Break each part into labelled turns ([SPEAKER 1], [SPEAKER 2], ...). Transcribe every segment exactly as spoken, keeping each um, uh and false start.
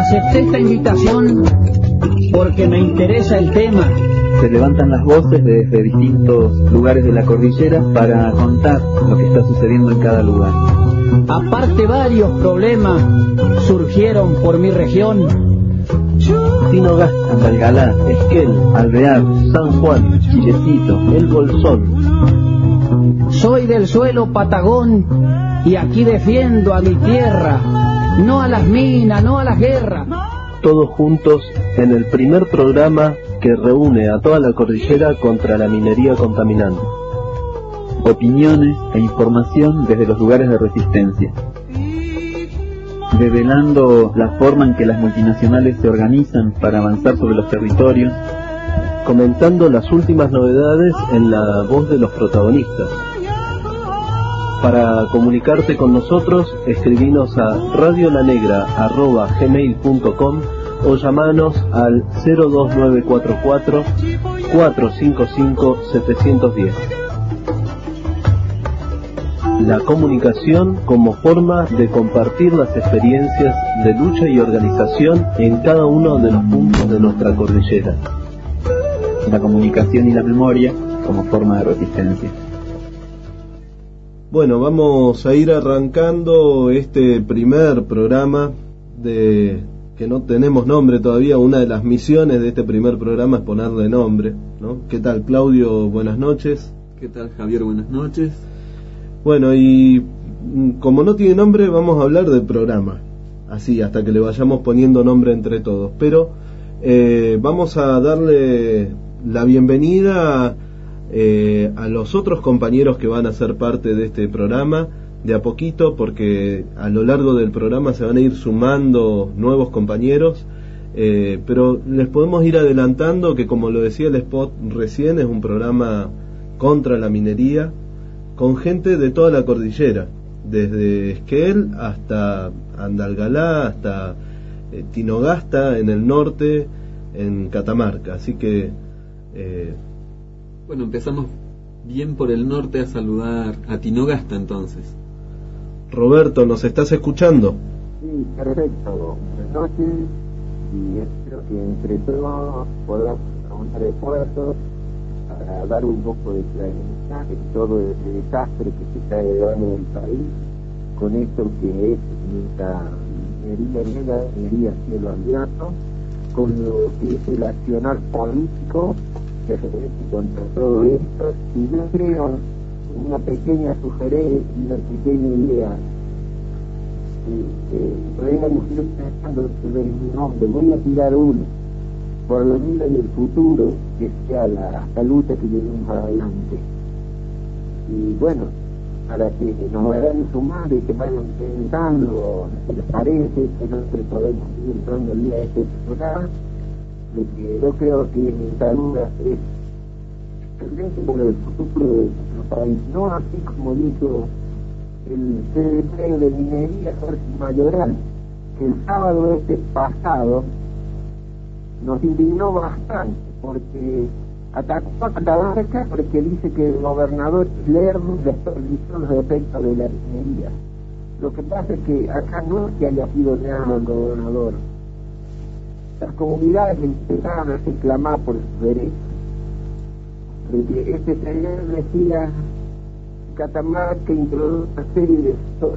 [SPEAKER 1] Acepté esta invitación porque me interesa el tema.
[SPEAKER 2] Se levantan las voces desde distintos lugares de la cordillera para contar lo que está sucediendo en cada lugar.
[SPEAKER 1] Aparte, varios problemas surgieron por mi región.
[SPEAKER 3] Tinogasta, Andalgalá, Esquel, Alvear, San Juan, Chilecito, El Bolsón.
[SPEAKER 1] Soy del suelo patagón y aquí defiendo a mi tierra, no a las minas, no a las guerras.
[SPEAKER 3] Todos juntos en el primer programa que reúne a toda la cordillera contra la minería contaminante.
[SPEAKER 2] Opiniones e información desde los lugares de resistencia, develando la forma en que las multinacionales se organizan para avanzar sobre los territorios,
[SPEAKER 3] comentando las últimas novedades en la voz de los protagonistas. Para comunicarte con nosotros, escribinos a radiolanegra arroba gmail punto com o llamanos al cero dos nueve cuatro cuatro, cuatro cinco cinco, siete uno cero. La comunicación como forma de compartir las experiencias de lucha y organización en cada uno de los puntos de nuestra cordillera.
[SPEAKER 2] La comunicación y la memoria como forma de resistencia.
[SPEAKER 3] Bueno, vamos a ir arrancando este primer programa de que no tenemos nombre todavía. Una de las misiones de este primer programa es ponerle nombre, ¿no? ¿Qué tal, Claudio? Buenas noches.
[SPEAKER 4] ¿Qué tal, Javier? Buenas noches.
[SPEAKER 3] Bueno, y como no tiene nombre, vamos a hablar del programa, así, hasta que le vayamos poniendo nombre entre todos. Pero eh, vamos a darle la bienvenida eh, a los otros compañeros que van a ser parte de este programa, de a poquito, porque a lo largo del programa se van a ir sumando nuevos compañeros, eh, pero les podemos ir adelantando que, como lo decía el spot recién, es un programa contra la minería, con gente de toda la cordillera, desde Esquel hasta Andalgalá, hasta eh, Tinogasta en el norte, en Catamarca. Así que eh...
[SPEAKER 4] bueno, empezamos bien por el norte a saludar a Tinogasta entonces.
[SPEAKER 3] Roberto, ¿nos estás escuchando?
[SPEAKER 5] Sí, perfecto. Buenas noches, y espero que entre todos podamos aumentar esfuerzos para dar un poco de claridad en todo el desastre que se está llevando en el país con esto que es esta minería negra, minería cielo abierto, con lo que es el accionar político que se ve contra todo esto. Y yo creo una pequeña sugerencia, una pequeña idea, eh, podríamos ir pensando sobre mi nombre. Voy a tirar uno por lo menos en el futuro, que sea la, la lucha que llevemos adelante. Y bueno, para que nos vayan sumando y que vayan pensando, si les parece, que nosotros podemos ir entrando el día de este programa, lo que yo creo que mi saluda es excelente por el futuro de nuestro país, no así como dijo el secretario de Minería, Jorge Mayoral, que el sábado este pasado nos indignó bastante, porque atacó a Catamarca porque dice que el gobernador Lerner desperdiciou los efectos de la minería. Lo que pasa es que acá no es que haya sido Lerner el gobernador. Las comunidades empezaron a reclamar por sus derechos. Porque este señor decía Catamarca introduce una serie de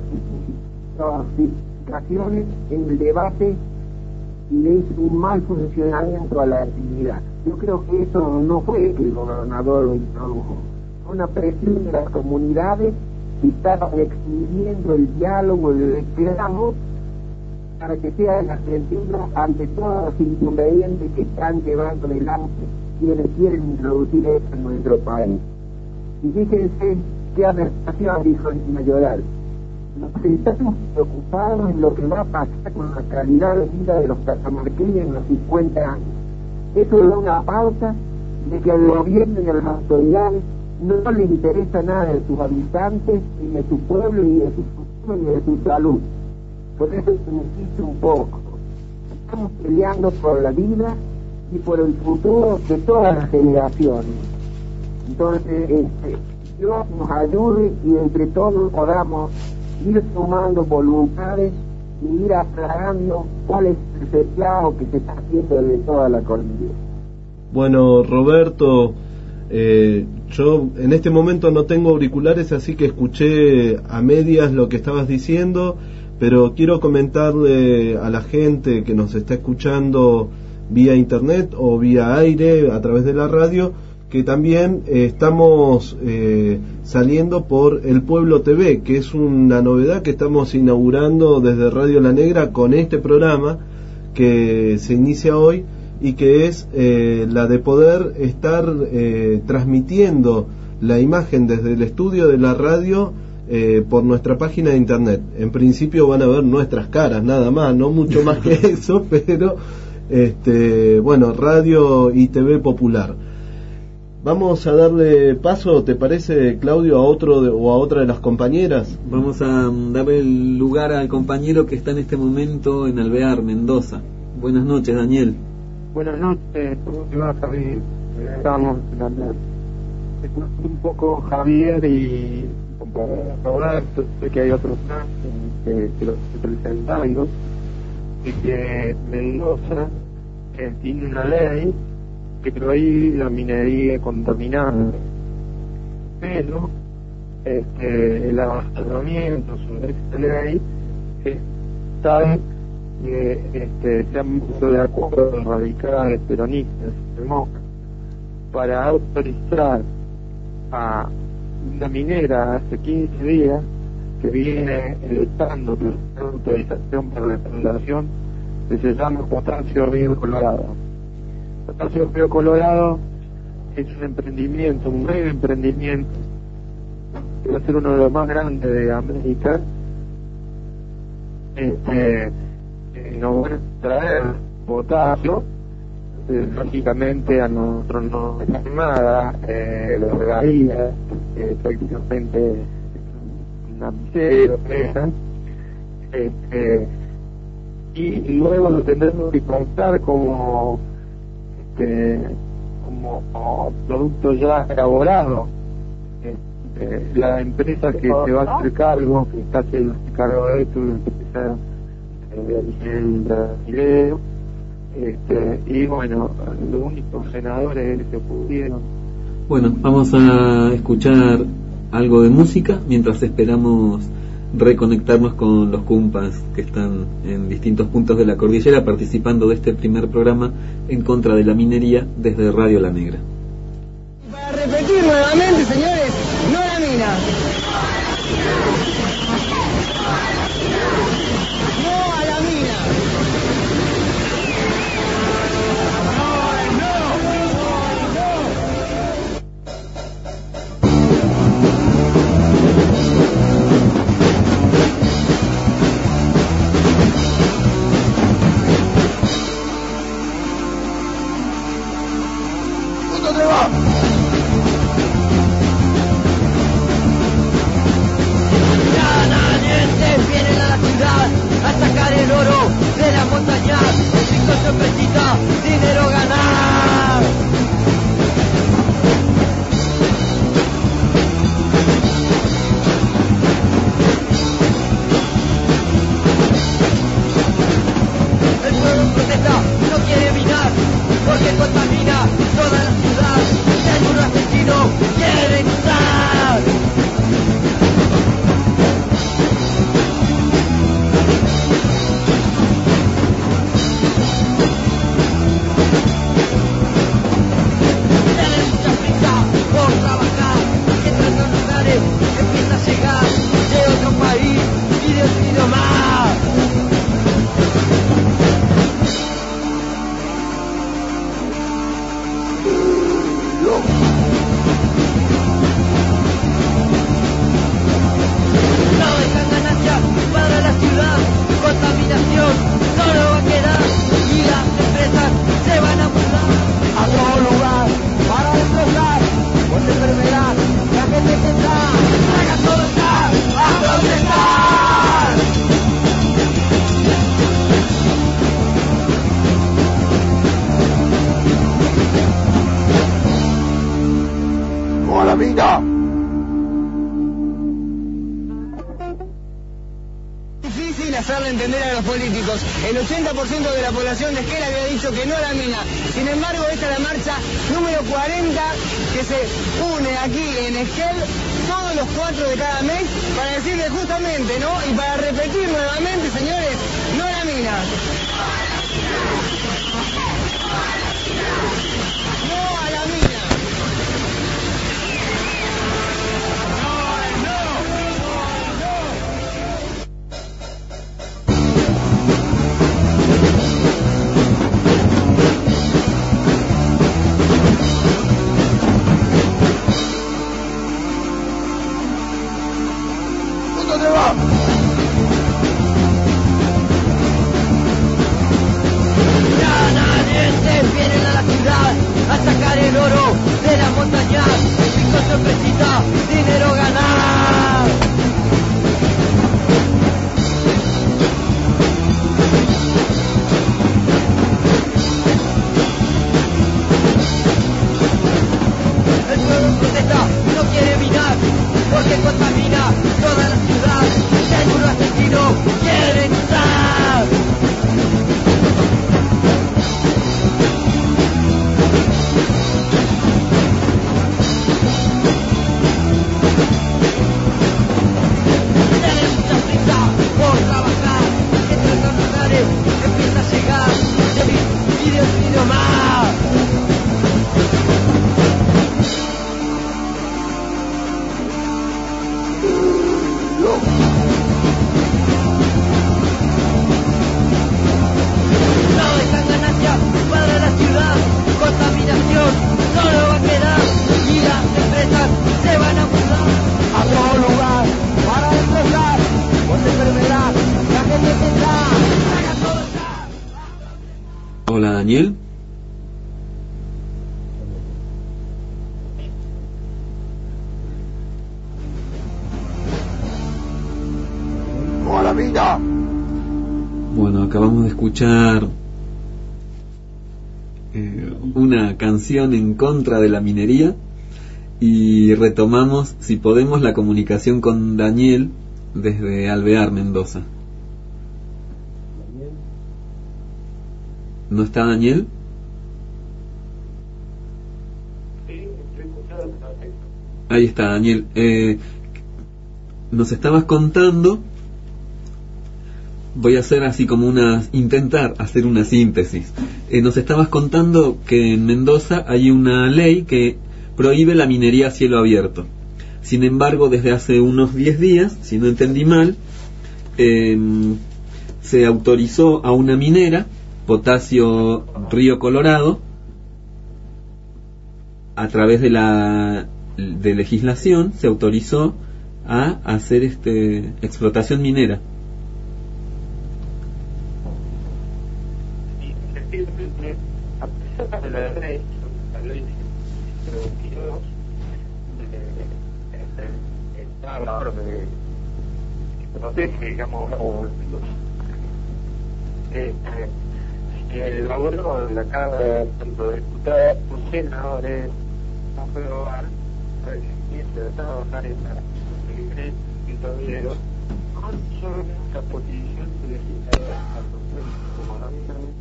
[SPEAKER 5] sofisticaciones en el debate y le hizo un mal funcionamiento a la actividad. Yo creo que eso no fue que el gobernador lo introdujo, fue una presión de las comunidades que estaban expidiendo el diálogo, el reclamo, para que sea el argentino ante todos los inconvenientes que están llevando adelante quienes quieren introducir esto en nuestro país. Y fíjense qué aberración dijo el Mayoral. Nos estamos preocupados en lo que va a pasar con la calidad de vida de los catamarqueños en los cincuenta años. Eso da una pauta de que al gobierno y a las autoridades no les interesa nada de sus habitantes, ni de su pueblo, ni de su futuro, ni de su salud. Por eso se necesita un poco. Estamos peleando por la vida y por el futuro de todas las generaciones. Entonces, este, Dios nos ayude y entre todos podamos ir sumando voluntades y ir aclarando cuál es el reclamo que se está haciendo de toda la cordillera.
[SPEAKER 3] Bueno, Roberto, eh, yo en este momento no tengo auriculares, así que escuché a medias lo que estabas diciendo, pero quiero comentarle a la gente que nos está escuchando vía internet o vía aire a través de la radio que también eh, estamos eh, saliendo por El Pueblo T V, que es una novedad que estamos inaugurando desde Radio La Negra con este programa que se inicia hoy y que es eh, la de poder estar eh, transmitiendo la imagen desde el estudio de la radio eh, por nuestra página de internet. En principio van a ver nuestras caras nada más, no mucho más que eso, pero este, bueno, Radio y T V Popular. Vamos a darle paso, ¿te parece, Claudio, a otro de, o a otra de las compañeras?
[SPEAKER 4] Vamos a darle el lugar al compañero que está en este momento en Alvear, Mendoza. Buenas noches, Daniel.
[SPEAKER 6] Buenas noches, ¿cómo te va, Javier? Estamos en Alvear. Te cuento un poco, Javier, y Roberto, sé que hay otros más que, que los estoy presentando, y que Mendoza eh, tiene una ley que prohíbe la minería contaminada, pero este, el abastecimiento sobre esta ley es tal que este, se han puesto de acuerdo radicales, peronistas, demócratas, para autorizar a una minera hace quince días que viene editando la autorización para la explotación que se llama Potasio Río Colorado. Potasio Río Colorado es un emprendimiento, un mega emprendimiento que va a ser uno de los más grandes de América. Este, eh, nos van a traer potasio, eh, lógicamente a nosotros no nos nada, eh, las regalías, eh, prácticamente una miseria, empresa, este, y luego lo tendremos que contar como este, como, como producto ya elaborado. Este, la empresa que se va a hacer cargo, que está haciendo cargo de esto, es una empresa de origen brasileño, este, y bueno, los únicos senadores que pudieron.
[SPEAKER 4] Bueno, vamos a escuchar algo de música mientras esperamos reconectarnos con los cumpas que están en distintos puntos de la cordillera participando de este primer programa en contra de la minería desde Radio La Negra.
[SPEAKER 7] Para repetir nuevamente, señores, no la mina. No a la mina. Vienen a la ciudad a sacar el oro de la montaña, el chico sorpresita, dinero ganar. El pueblo protesta, no quiere minar, porque contamina toda la ciudad. El muro argentino quiere usar.
[SPEAKER 8] difícil hacerle entender a los políticos. El ochenta por ciento de la población de Esquel había dicho que no a la mina. Sin embargo, esta es la marcha número cuarenta que se une aquí en Esquel todos los cuatro de cada mes para decirle justamente, ¿no? Y para repetir nuevamente, señores, no a la mina. No a la mina.
[SPEAKER 7] Vienen a la ciudad a sacar el oro de las montañas, pico sorpresita, dinero ganar. El pueblo protesta, no quiere minar, porque contamina toda la ciudad. El muro argentino quiere usar. Empieza a llegar video, video más. No dejan ganancia para la ciudad, contaminación solo va a quedar y las empresas se van a mudar
[SPEAKER 8] a otro lugar para desplazar por enfermedad. La gente tendrá.
[SPEAKER 4] Hola, Daniel.
[SPEAKER 8] ¡Hola, vida!
[SPEAKER 4] Bueno, acabamos de escuchar eh, una canción en contra de la minería y retomamos, si podemos, la comunicación con Daniel desde Alvear, Mendoza. ¿No está Daniel? Ahí está Daniel. Eh, nos estabas contando, voy a hacer así como una, intentar hacer una síntesis. Eh, nos estabas contando que en Mendoza hay una ley que prohíbe la minería a cielo abierto. Sin embargo, desde hace unos diez días, si no entendí mal, eh, se autorizó a una minera, Potasio Río Colorado, a través de la de legislación se autorizó a hacer este explotación minera.
[SPEAKER 6] A pesar de la ley, la ley veintidós, está la orden que protege, digamos, el laboro de la Cámara, tanto de diputados como senadores, a aprobar de trabajar en la en tablero con solo la posición legislativa como la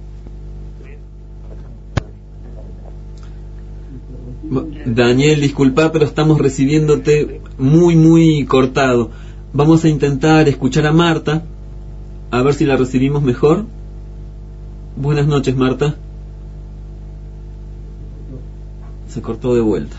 [SPEAKER 4] Daniel, disculpa, pero estamos recibiéndote muy muy cortado. Vamos a intentar escuchar a Marta, a ver si la recibimos mejor. Buenas noches, Marta. Se cortó de vuelta.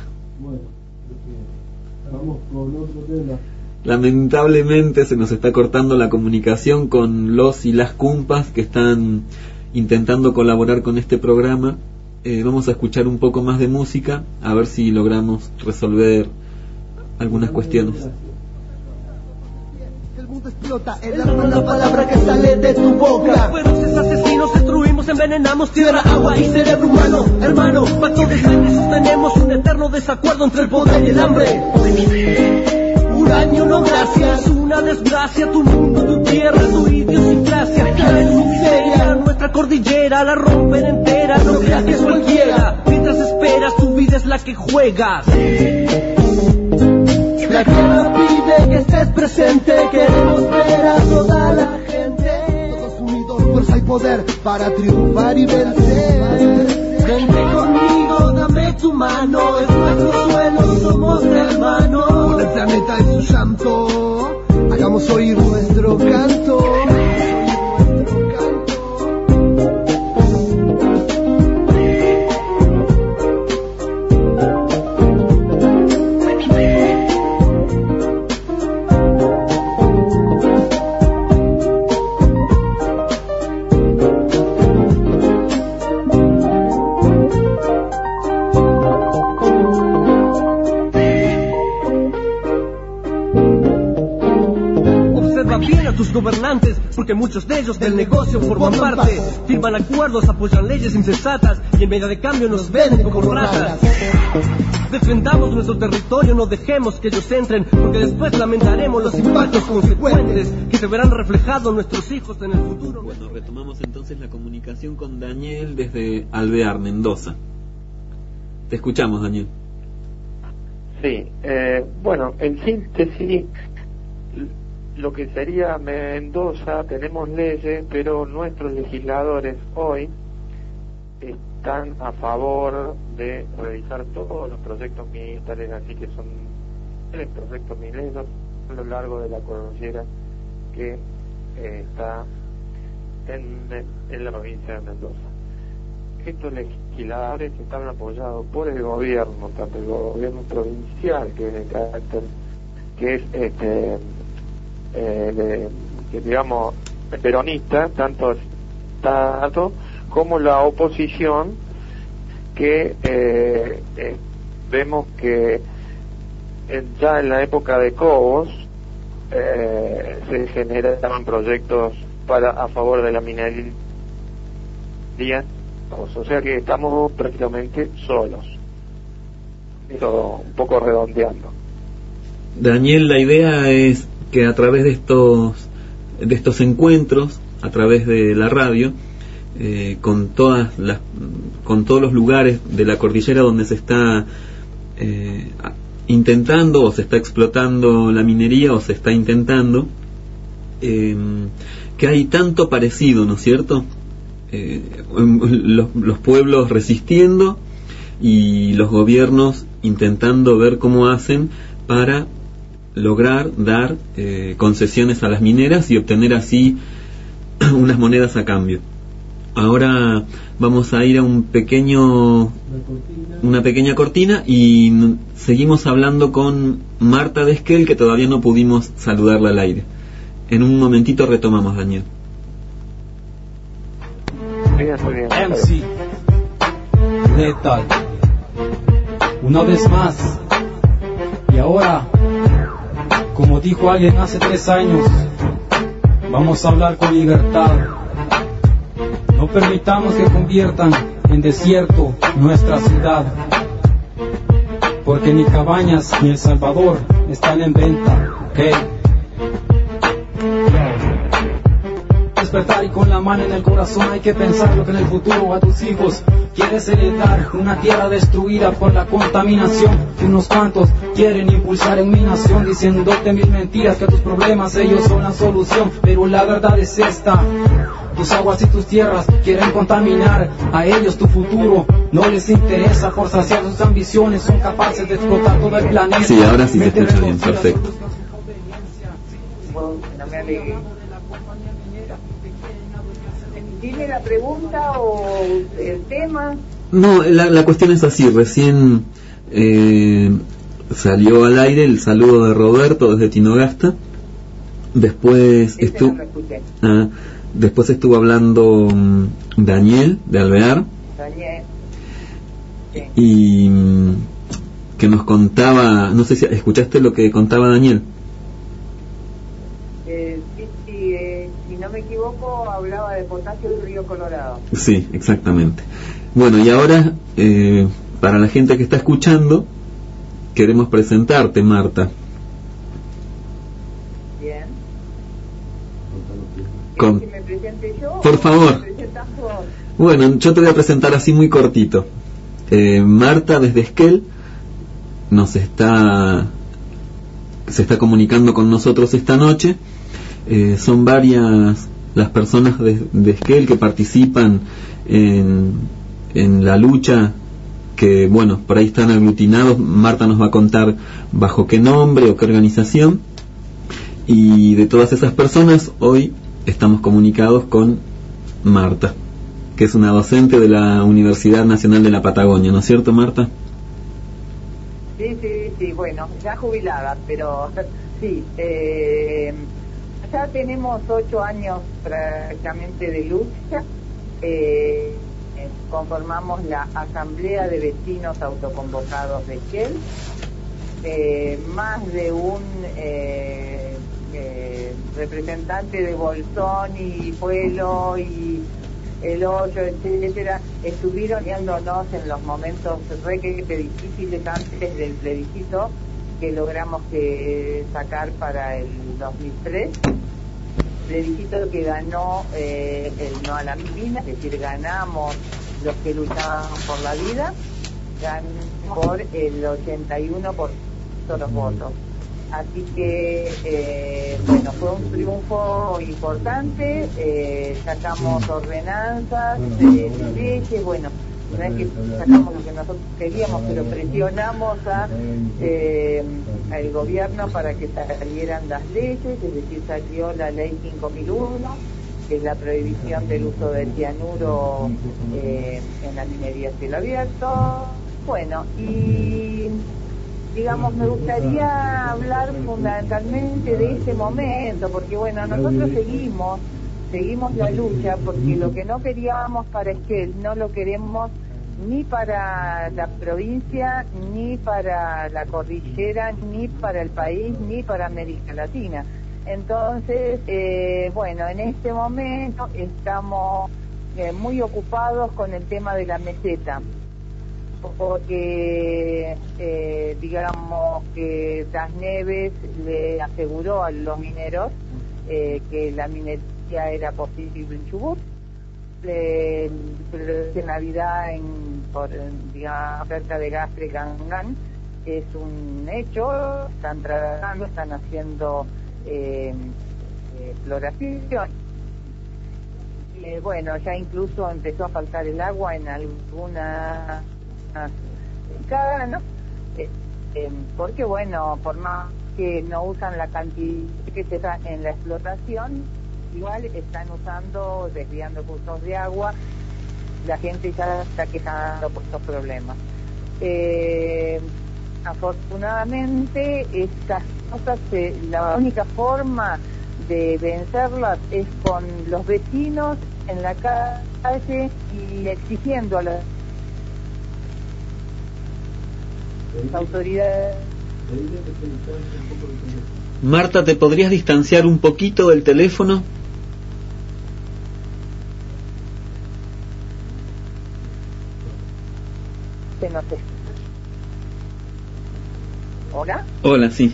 [SPEAKER 3] Vamos con otro tema.
[SPEAKER 4] Lamentablemente se nos está cortando la comunicación con los y las cumpas que están intentando colaborar con este programa. Eh, vamos a escuchar un poco más de música, a ver si logramos resolver algunas cuestiones.
[SPEAKER 9] El mundo explota, es la palabra que sale de tu boca.
[SPEAKER 7] Feroces asesinos, destruimos, envenenamos tierra, agua y cerebro humano. Hermano, pacto de sangre, sostenemos un eterno desacuerdo entre el poder y el hambre. Uranio, no gracias, una desgracia, tu mundo, tu tierra, tu idiosincrasia. Cae su miseria, nuestra cordillera la rompen entera, no creas que es cualquiera. Mientras esperas, tu vida es la que juegas.
[SPEAKER 9] La tierra pide que estés presente, queremos ver a toda la gente. poder para triunfar y vencer.
[SPEAKER 7] Vente conmigo, dame tu mano, es nuestro suelo, somos hermanos.
[SPEAKER 9] Con el planeta en su llanto, hagamos oír nuestro canto.
[SPEAKER 7] Gobernantes, porque muchos de ellos del negocio forman parte, firman acuerdos, apoyan leyes insensatas y en medida de cambio nos venden como ratas. Defendamos nuestro territorio, no dejemos que ellos entren, porque después lamentaremos los impactos consecuentes que se verán reflejados nuestros hijos en el futuro.
[SPEAKER 4] Bueno, retomamos entonces la comunicación con Daniel desde Alvear, Mendoza. Te escuchamos, Daniel.
[SPEAKER 6] Sí, eh, bueno, en síntesis, lo que sería Mendoza, tenemos leyes, pero nuestros legisladores hoy están a favor de revisar todos los proyectos militares, así que son tres proyectos mineros a lo largo de la cordillera que eh, está en, en la provincia de Mendoza. Estos legisladores están apoyados por el gobierno, tanto el gobierno provincial, que es de carácter, que es este Eh, de, que digamos peronista, tanto tanto como la oposición, que eh, eh, vemos que en, ya en la época de Cobos eh, se generaban proyectos para a favor de la minería, o sea que estamos prácticamente solos. Eso un poco redondeando.
[SPEAKER 4] Daniel, la idea es que a través de estos de estos encuentros, a través de la radio, eh, con todas las con todos los lugares de la cordillera donde se está eh, intentando o se está explotando la minería o se está intentando, eh, que hay tanto parecido, ¿no es cierto? Eh, los, los pueblos resistiendo y los gobiernos intentando ver cómo hacen para lograr dar eh, concesiones a las mineras y obtener así unas monedas a cambio. Ahora vamos a ir a un pequeño una pequeña cortina y n- seguimos hablando con Marta de Esquel, que todavía no pudimos saludarla al aire. En un momentito retomamos, Daniel.
[SPEAKER 6] Bien, muy bien.
[SPEAKER 10] M C Lethal, una vez más, y ahora, como dijo alguien hace tres años, vamos a hablar con libertad. No permitamos que conviertan en desierto nuestra ciudad, porque ni Cabañas ni El Salvador están en venta, ¿ok? Despertar y con la mano en el corazón hay que pensar lo que en el futuro a tus hijos quieres heredar. Una tierra destruida por la contaminación que unos cuantos quieren impulsar en mi nación, diciéndote mil mentiras que a tus problemas ellos son la solución. Pero la verdad es esta: tus aguas y tus tierras quieren contaminar, a ellos tu futuro no les interesa. Por saciar sus ambiciones son capaces de explotar todo el planeta.
[SPEAKER 4] Sí, ahora sí se escucha bien, perfecto.
[SPEAKER 11] Bueno, no me alegué. ¿Tiene la pregunta o el tema?
[SPEAKER 4] No, la, la cuestión es así. Recién eh, salió al aire el saludo de Roberto desde Tinogasta. Después estuvo ah, después estuvo hablando um, Daniel de Alvear.
[SPEAKER 11] Daniel. Sí.
[SPEAKER 4] Y um, que nos contaba, no sé si escuchaste lo que contaba Daniel.
[SPEAKER 11] Eh, sí, sí, eh, si no me equivoco, hablaba de potasio del río Colorado.
[SPEAKER 4] Sí, exactamente. Bueno, y ahora, eh, para la gente que está escuchando, queremos presentarte, Marta.
[SPEAKER 11] Bien.
[SPEAKER 4] Con...
[SPEAKER 11] ¿Que me presente yo?
[SPEAKER 4] Por favor.
[SPEAKER 11] ¿Me presentás vos?
[SPEAKER 4] Bueno, yo te voy a presentar así muy cortito. Eh, Marta desde Esquel nos está se está comunicando con nosotros esta noche. Eh, son varias las personas de, de Esquel que participan en, en la lucha, que bueno, por ahí están aglutinados. Marta nos va a contar bajo qué nombre o qué organización, y de todas esas personas hoy estamos comunicados con Marta, que es una docente de la Universidad Nacional de la Patagonia, ¿no es cierto, Marta?
[SPEAKER 11] Sí, sí, sí, bueno, ya jubilada, pero sí, eh, ya tenemos ocho años prácticamente de lucha. eh, conformamos la Asamblea de Vecinos Autoconvocados de Esquel, eh, más de un eh, eh, representante de Bolsón y Pueblo y El Hoyo, etcétera, estuvieron guiándonos en los momentos re que difíciles antes del plebiscito que logramos que sacar para el dos mil tres, plebiscito que ganó eh, el no a la mina, es decir, ganamos los que luchábamos por la vida, ganamos por el ochenta y uno por ciento de los votos. Así que, eh, bueno, fue un triunfo importante, eh, sacamos ordenanzas, eh, leyes, bueno, no es que sacamos lo que nosotros queríamos, pero presionamos a eh, al gobierno para que salieran las leyes, es decir, salió la ley cinco mil uno, que es la prohibición del uso del cianuro eh, en la minería a cielo abierto. Bueno, y digamos, me gustaría hablar fundamentalmente de ese momento, porque bueno, nosotros seguimos, seguimos la lucha, porque lo que no queríamos para Esquel, no lo queremos ni para la provincia, ni para la cordillera, ni para el país, ni para América Latina. Entonces, eh, bueno, en este momento estamos eh, muy ocupados con el tema de la meseta, porque eh, digamos que Das Neves le aseguró a los mineros eh, que la minería era posible en Chubut. Eh, de Navidad en, por, digamos, cerca de Gastre Gangán es un hecho, están trabajando, están haciendo eh, eh, exploración. Eh, bueno, ya incluso empezó a faltar el agua en alguna cada ¿no? Eh, eh, porque bueno, por más que no usan la cantidad que se da en la explotación, igual están usando, desviando cursos de agua, la gente ya está quejando por estos problemas. Eh, afortunadamente estas cosas, eh, la única forma de vencerlas es con los vecinos en la calle y exigiendo a las autoridades.
[SPEAKER 4] Marta, ¿te podrías distanciar un poquito del teléfono?
[SPEAKER 11] No sé. ¿Hola?
[SPEAKER 4] Hola, sí.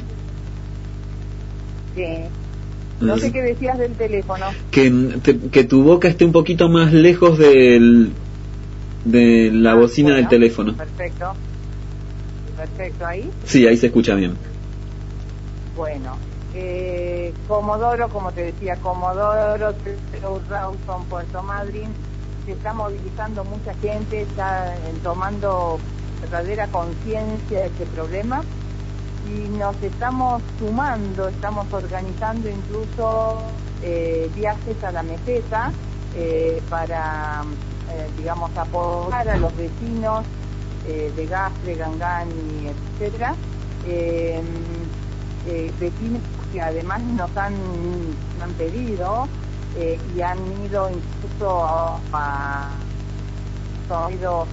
[SPEAKER 11] Sí. No sé qué decías del teléfono.
[SPEAKER 4] Que, te, que tu boca esté un poquito más lejos del, de la ah, bocina bueno, del teléfono.
[SPEAKER 11] Perfecto. Perfecto, ¿ahí?
[SPEAKER 4] Sí, ahí se escucha bien.
[SPEAKER 11] Bueno, eh, Comodoro, como te decía, Comodoro, Rawson, Puerto Madryn, se está movilizando mucha gente, está tomando verdadera conciencia de este problema y nos estamos sumando, estamos organizando incluso eh, viajes a la meseta eh, para, eh, digamos, apoyar a los vecinos eh, de Gastre, Gangán y etcétera. Eh, eh, vecinos que además nos han, nos han pedido eh, y han ido incluso a, a, han ido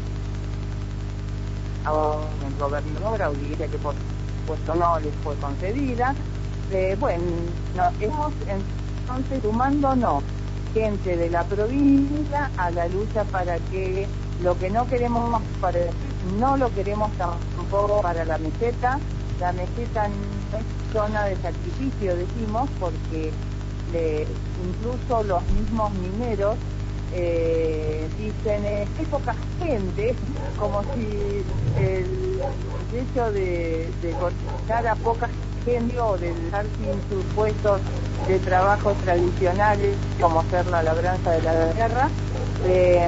[SPEAKER 11] a el gobernador, audiencia que por supuesto no les fue concedida. Eh, bueno, nos hemos entonces sumándonos gente de la provincia a la lucha para que lo que no queremos para no lo queremos tampoco para la meseta. La meseta no es zona de sacrificio, decimos, porque eh, incluso los mismos mineros eh, dicen eh, hay poca gente, como si el, el hecho de, de cortar a poca gente o de dejar sin sus puestos de trabajos tradicionales, como ser la labranza de la tierra, eh,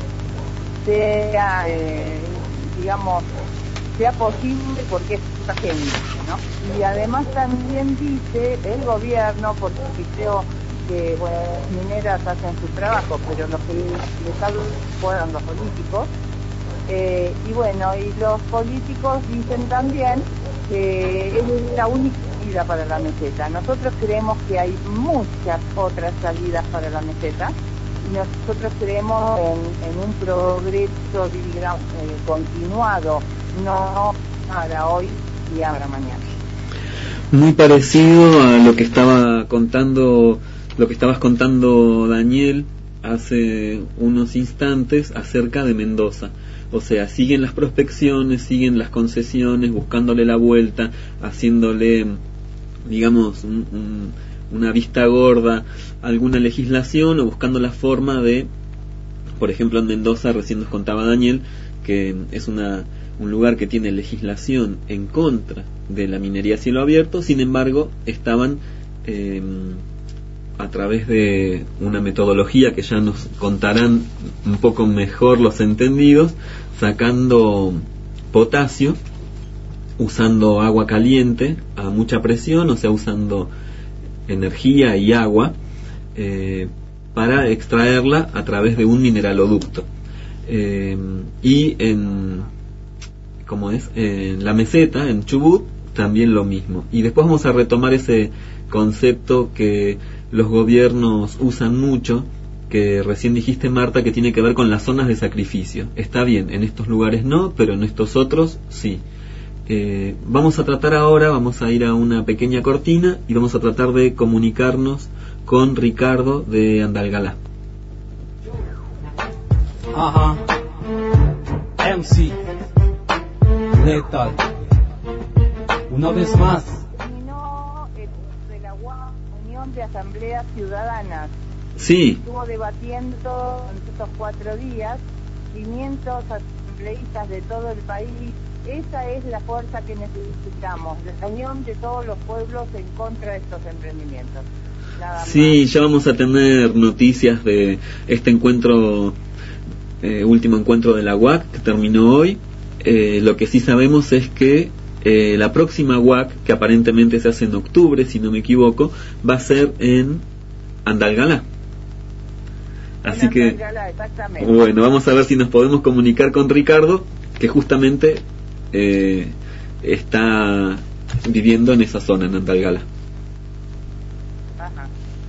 [SPEAKER 11] sea, eh, digamos, sea posible porque es mucha gente, ¿no? Y además también dice el gobierno, porque creo que bueno, las mineras hacen su trabajo, pero los que les hablan fueron los políticos, eh, y bueno, y los políticos dicen también que es la única salida para la meseta. Nosotros creemos que hay muchas otras salidas para la meseta, y nosotros creemos en, en un progreso, digamos, eh, continuado, no para hoy y para mañana.
[SPEAKER 4] Muy parecido a lo que estaba contando, lo que estabas contando, Daniel, hace unos instantes acerca de Mendoza. O sea, siguen las prospecciones, siguen las concesiones, buscándole la vuelta, haciéndole, digamos, un, un, una vista gorda a alguna legislación, o buscando la forma de, por ejemplo, en Mendoza, recién nos contaba Daniel, que es una un lugar que tiene legislación en contra de la minería a cielo abierto. Sin embargo, estaban eh, a través de una metodología que ya nos contarán un poco mejor los entendidos, sacando potasio, usando agua caliente a mucha presión, o sea, usando energía y agua eh, para extraerla a través de un mineraloducto. Eh, y en como es en la meseta, en Chubut, también lo mismo. Y después vamos a retomar ese concepto que los gobiernos usan mucho, que recién dijiste, Marta, que tiene que ver con las zonas de sacrificio. Está bien, en estos lugares no, pero en estos otros sí. Eh, vamos a tratar ahora, vamos a ir a una pequeña cortina y vamos a tratar de comunicarnos con Ricardo de Andalgalá.
[SPEAKER 10] Ajá. M C Letal. Una vez más.
[SPEAKER 11] Terminó el de la U A, Unión de Asambleas Ciudadanas.
[SPEAKER 4] Sí.
[SPEAKER 11] Estuvo debatiendo en estos cuatro días quinientos asambleístas de todo el país. Esa es la fuerza que necesitamos, la unión de todos los pueblos en contra de estos emprendimientos. Nada
[SPEAKER 4] sí,
[SPEAKER 11] más.
[SPEAKER 4] Ya vamos a tener noticias de este encuentro, eh, último encuentro de la U A C que terminó hoy. Eh, lo que sí sabemos es que eh, la próxima U A C, que aparentemente se hace en octubre, si no me equivoco, va a ser en Andalgalá. Así
[SPEAKER 11] en
[SPEAKER 4] que,
[SPEAKER 11] Andalgalá, exactamente.
[SPEAKER 4] Bueno, vamos a ver si nos podemos comunicar con Ricardo, que justamente eh, está viviendo en esa zona, en Andalgalá.
[SPEAKER 11] Ajá.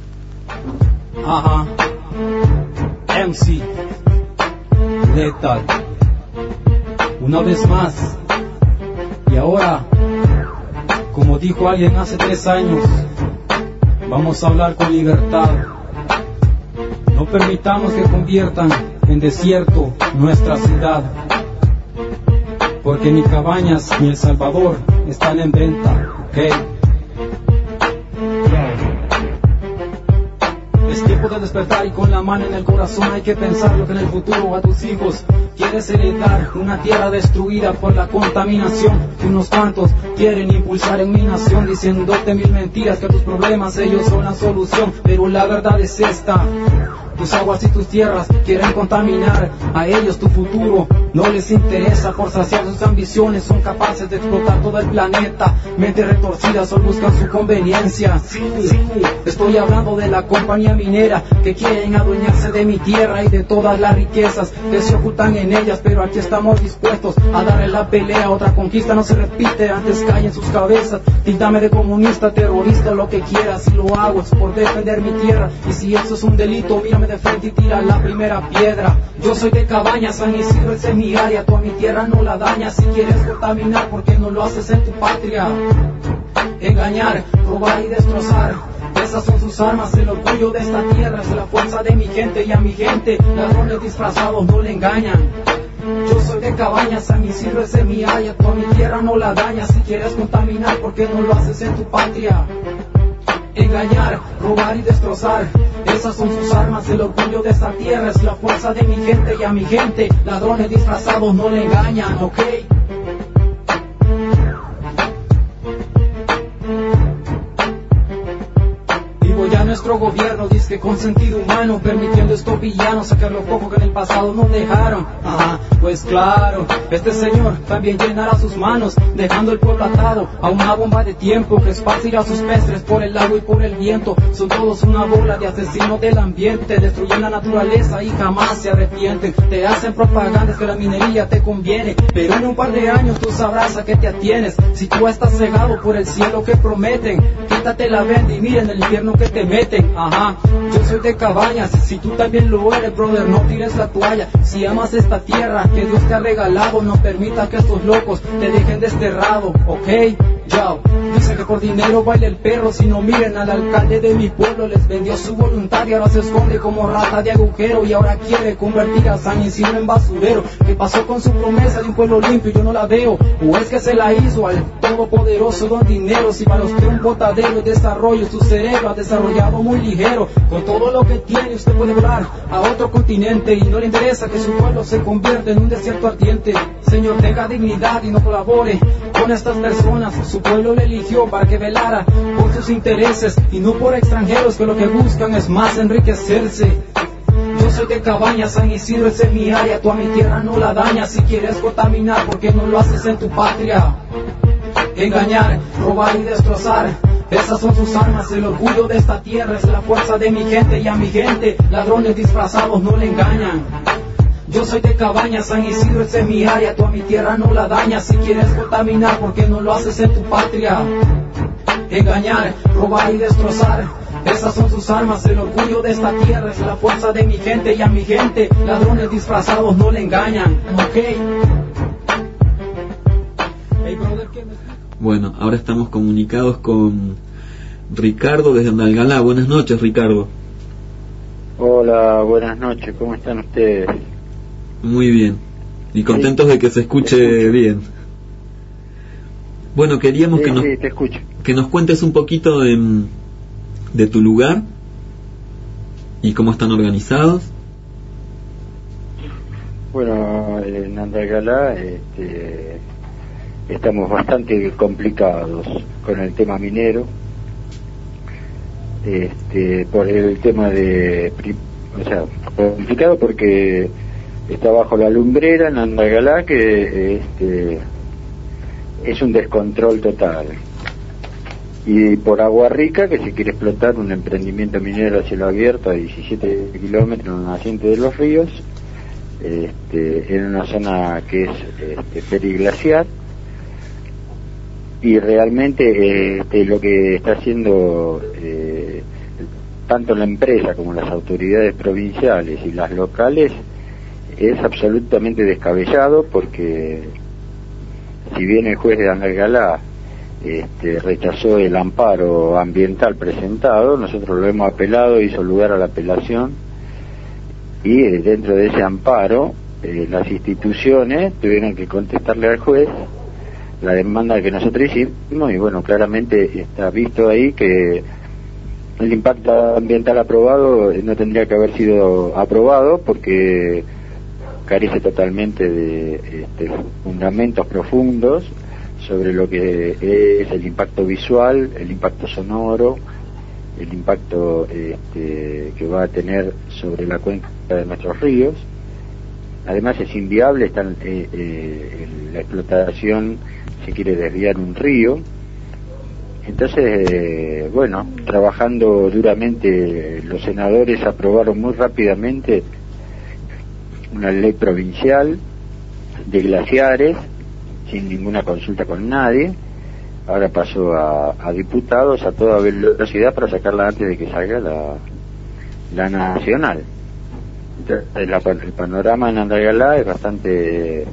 [SPEAKER 10] Ajá. M C Letal. Una vez más. Y ahora, como dijo alguien hace tres años, vamos a hablar con libertad. No permitamos que conviertan en desierto nuestra ciudad, porque ni Cabañas ni El Salvador están en venta, ¿ok? Es tiempo de despertar y con la mano en el corazón hay que pensar lo que en el futuro a tus hijos quieres heredar. Una tierra destruida por la contaminación que unos cuantos quieren impulsar en mi nación, diciéndote mil mentiras que a tus problemas ellos son la solución. Pero la verdad es esta: tus aguas y tus tierras quieren contaminar a ellos tu futuro. No les interesa por saciar sus ambiciones, son capaces de explotar todo el planeta. Mentes retorcidas solo buscan su conveniencia. Sí, sí, estoy hablando de la compañía minera que quieren adueñarse de mi tierra y de todas las riquezas que se ocultan en ellas. Pero aquí estamos dispuestos a darle la pelea. Otra conquista no se repite, antes cae en sus cabezas. Tíldame de comunista, terrorista, lo que quieras. Si lo hago es por defender mi tierra, y si eso es un delito, mírame de frente y tira la primera piedra. Yo soy de Cabañas, San Isidro, esa es mi área. Tú a mi tierra no la dañas. Si quieres contaminar, ¿por qué no lo haces en tu patria? Engañar, robar y destrozar, esas son sus armas. El orgullo de esta tierra es la fuerza de mi gente, y a mi gente ladrones disfrazados no le engañan. Yo soy de Cabañas, San Isidro, esa es mi área. Tú a mi tierra no la dañas. Si quieres contaminar, ¿por qué no lo haces en tu patria? Engañar, robar y destrozar, esas son sus armas. El orgullo de esta tierra es la fuerza de mi gente, y a mi gente ladrones disfrazados no le engañan, ¿ok? Y nuestro gobierno, dice con sentido humano, permitiendo a estos villanos sacar lo poco que en el pasado nos dejaron. Ajá, pues claro, este señor también llenará sus manos, dejando el pueblo atado a una bomba de tiempo que esparcirá sus pestres por el agua y por el viento. Son todos una bola de asesinos del ambiente, destruyen la naturaleza y jamás se arrepienten. Te hacen propagandas que la minería te conviene, pero en un par de años tú sabrás a qué te atienes. Si tú estás cegado por el cielo que prometen, quítate la venda y miren el infierno que te meten. Ajá, yo soy de Cabañas, si tú también lo eres, brother, no tires la toalla. Si amas esta tierra que Dios te ha regalado, no permitas que estos locos te dejen desterrado, ok, yo. Dice que por dinero baila el perro, si no miren al alcalde de mi pueblo, les vendió su voluntad y ahora se esconde como rata de agujero, y ahora quiere convertir a San Isidro en basurero. ¿Qué pasó con su promesa de un pueblo limpio? Yo no la veo, o es que se la hizo al todopoderoso don dinero. Si para usted un botadero de desarrollo, su cerebro ha desarrollado muy ligero. Con todo lo que tiene usted puede volar a otro continente y no le interesa que su pueblo se convierta en un desierto ardiente. Señor, tenga dignidad y no colabore con estas personas. Su pueblo le eligió para que velara por sus intereses y no por extranjeros que lo que buscan es más enriquecerse. Yo soy de Cabañas, San Isidro esa es mi área, tú a mi tierra no la dañas. Si quieres contaminar, ¿por qué no lo haces en tu patria? Engañar, robar y destrozar, esas son sus armas. El orgullo de esta tierra es la fuerza de mi gente, y a mi gente ladrones disfrazados no le engañan. Yo soy de Cabañas, San Isidro esa es mi área, tú a mi tierra no la dañas. Si quieres contaminar, ¿por qué no lo haces en tu patria? Engañar, robar y destrozar, esas son sus armas. El orgullo de esta tierra es la fuerza de mi gente, y a mi gente ladrones disfrazados no le engañan, ok. Hey, brother, ¿qué me...
[SPEAKER 4] Bueno, ahora estamos comunicados con Ricardo desde Andalgalá. Buenas noches, Ricardo.
[SPEAKER 12] Hola, buenas noches, ¿cómo están ustedes?
[SPEAKER 4] Muy bien, y contentos de que se escuche bien. Bueno, queríamos
[SPEAKER 12] sí,
[SPEAKER 4] que, nos,
[SPEAKER 12] sí, te escucho.
[SPEAKER 4] que nos cuentes un poquito de, de tu lugar y cómo están organizados.
[SPEAKER 12] Bueno, en Andalgalá este, estamos bastante complicados con el tema minero, este, por el tema de, o sea, complicado porque está bajo la lumbrera en Andalgalá, que este, es un descontrol total, y por Agua Rica, que se quiere explotar un emprendimiento minero a cielo abierto a diecisiete kilómetros en una naciente de los ríos, este, en una zona que es este, periglaciar, y realmente este, lo que está haciendo eh, tanto la empresa como las autoridades provinciales y las locales es absolutamente descabellado, porque si bien el juez de Andalgalá este, rechazó el amparo ambiental presentado, nosotros lo hemos apelado, hizo lugar a la apelación, y eh, dentro de ese amparo eh, las instituciones tuvieron que contestarle al juez la demanda que nosotros hicimos, y bueno, claramente está visto ahí que el impacto ambiental aprobado no tendría que haber sido aprobado, porque carece totalmente de este, fundamentos profundos sobre lo que es el impacto visual, el impacto sonoro, el impacto este, que va a tener sobre la cuenca de nuestros ríos. Además es inviable, está, eh, eh, la explotación se quiere desviar un río. Entonces, eh, bueno, trabajando duramente, los senadores aprobaron muy rápidamente una ley provincial de glaciares, sin ninguna consulta con nadie. Ahora pasó a, a diputados a toda velocidad para sacarla antes de que salga la, la nacional. Entonces, la, el panorama en Andalgalá es bastante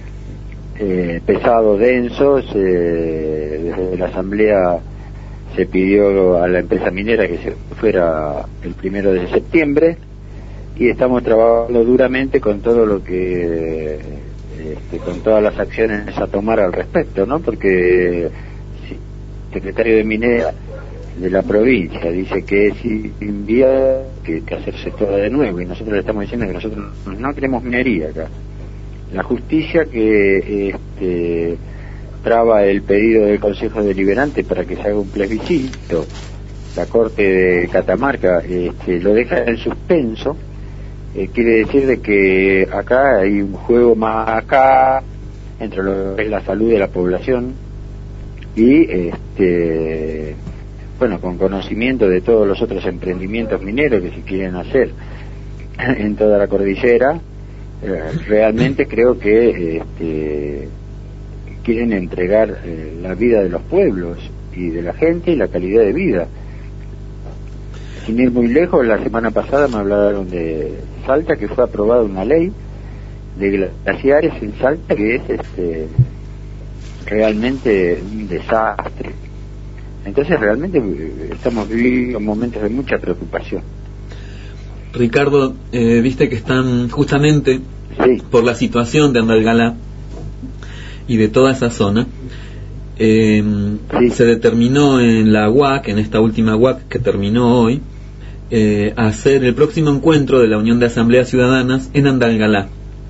[SPEAKER 12] eh, pesado, denso. Se, desde la asamblea se pidió a la empresa minera que se fuera el primero de septiembre, y estamos trabajando duramente con todo lo que este, con todas las acciones a tomar al respecto, ¿no? Porque si el secretario de Minera de la provincia dice que es inviable, que, que hacerse todo de nuevo, y nosotros le estamos diciendo que nosotros no queremos minería acá. La justicia que este, traba el pedido del Consejo Deliberante para que se haga un plebiscito la Corte de Catamarca este, lo deja en suspenso, eh, quiere decir de que acá hay un juego más acá entre lo que es la salud de la población y este bueno, con conocimiento de todos los otros emprendimientos mineros que se quieren hacer en toda la cordillera. eh, realmente creo que este, quieren entregar eh, la vida de los pueblos y de la gente y la calidad de vida. Sin ir muy lejos, la semana pasada me hablaron de Salta, que fue aprobada una ley de glaciares en Salta que es este realmente un desastre. Entonces realmente estamos viviendo momentos de mucha preocupación.
[SPEAKER 4] Ricardo, eh, viste que están justamente
[SPEAKER 12] sí.
[SPEAKER 4] por la situación de Andalgalá y de toda esa zona, eh, sí. se determinó en la U A C, en esta última U A C que terminó hoy, eh, hacer el próximo encuentro de la Unión de Asambleas Ciudadanas en Andalgalá.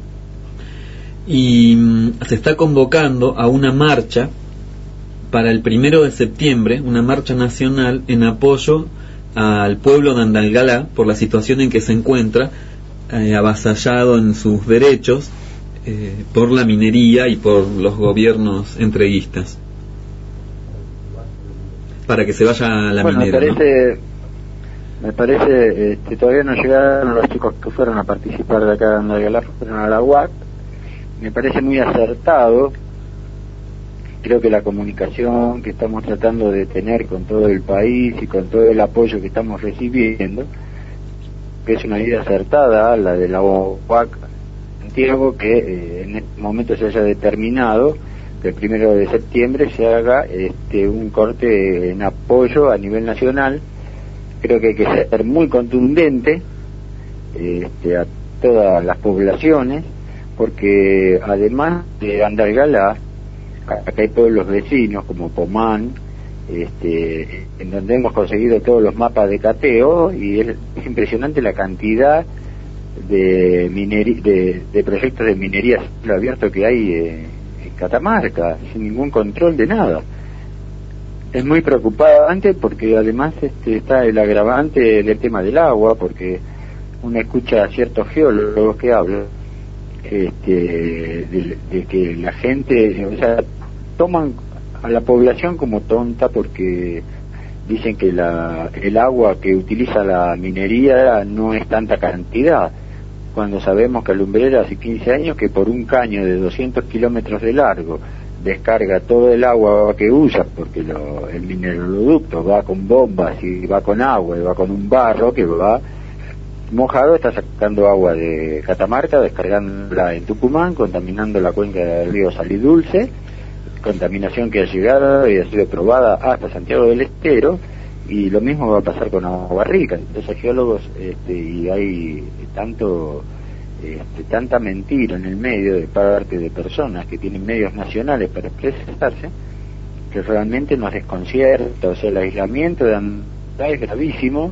[SPEAKER 4] Y mm, se está convocando a una marcha para el primero de septiembre, una marcha nacional en apoyo al pueblo de Andalgalá por la situación en que se encuentra, eh, avasallado en sus derechos eh, por la minería y por los gobiernos entreguistas, para que se vaya a la
[SPEAKER 12] bueno,
[SPEAKER 4] minera.
[SPEAKER 12] Me parece, ¿no? me parece este, todavía no llegaron los chicos que fueron a participar de acá de Andalgalá, fueron a la U A C. Me parece muy acertado. Creo que la comunicación que estamos tratando de tener con todo el país y con todo el apoyo que estamos recibiendo, que es una idea acertada, la de la U A C Santiago, que eh, en este momento se haya determinado que el primero de septiembre se haga este, un corte en apoyo a nivel nacional. Creo que hay que ser muy contundente este, a todas las poblaciones, porque además de Andalgalá, acá hay pueblos vecinos como Pomán, este, en donde hemos conseguido todos los mapas de cateo, y es, es impresionante la cantidad de, mineri de, de proyectos de minería abierto que hay eh, en Catamarca, sin ningún control de nada. Es muy preocupante porque además este, está el agravante del tema del agua, porque uno escucha a ciertos geólogos que hablan este, de, de que la gente, o sea, toman a la población como tonta porque dicen que la, el agua que utiliza la minería no es tanta cantidad, cuando sabemos que Alumbrera hace quince años que por un caño de doscientos kilómetros de largo descarga todo el agua que usa, porque lo, el mineraloducto va con bombas y va con agua y va con un barro que va mojado, está sacando agua de Catamarca, descargándola en Tucumán, contaminando la cuenca del río Salidulce, contaminación que ha llegado y ha sido probada hasta Santiago del Estero, y lo mismo va a pasar con Agua Rica. Entonces geólogos este, y hay tanto este, tanta mentira en el medio de parte de personas que tienen medios nacionales para expresarse, que realmente nos desconcierta. O sea, el aislamiento de Andalgalá es gravísimo.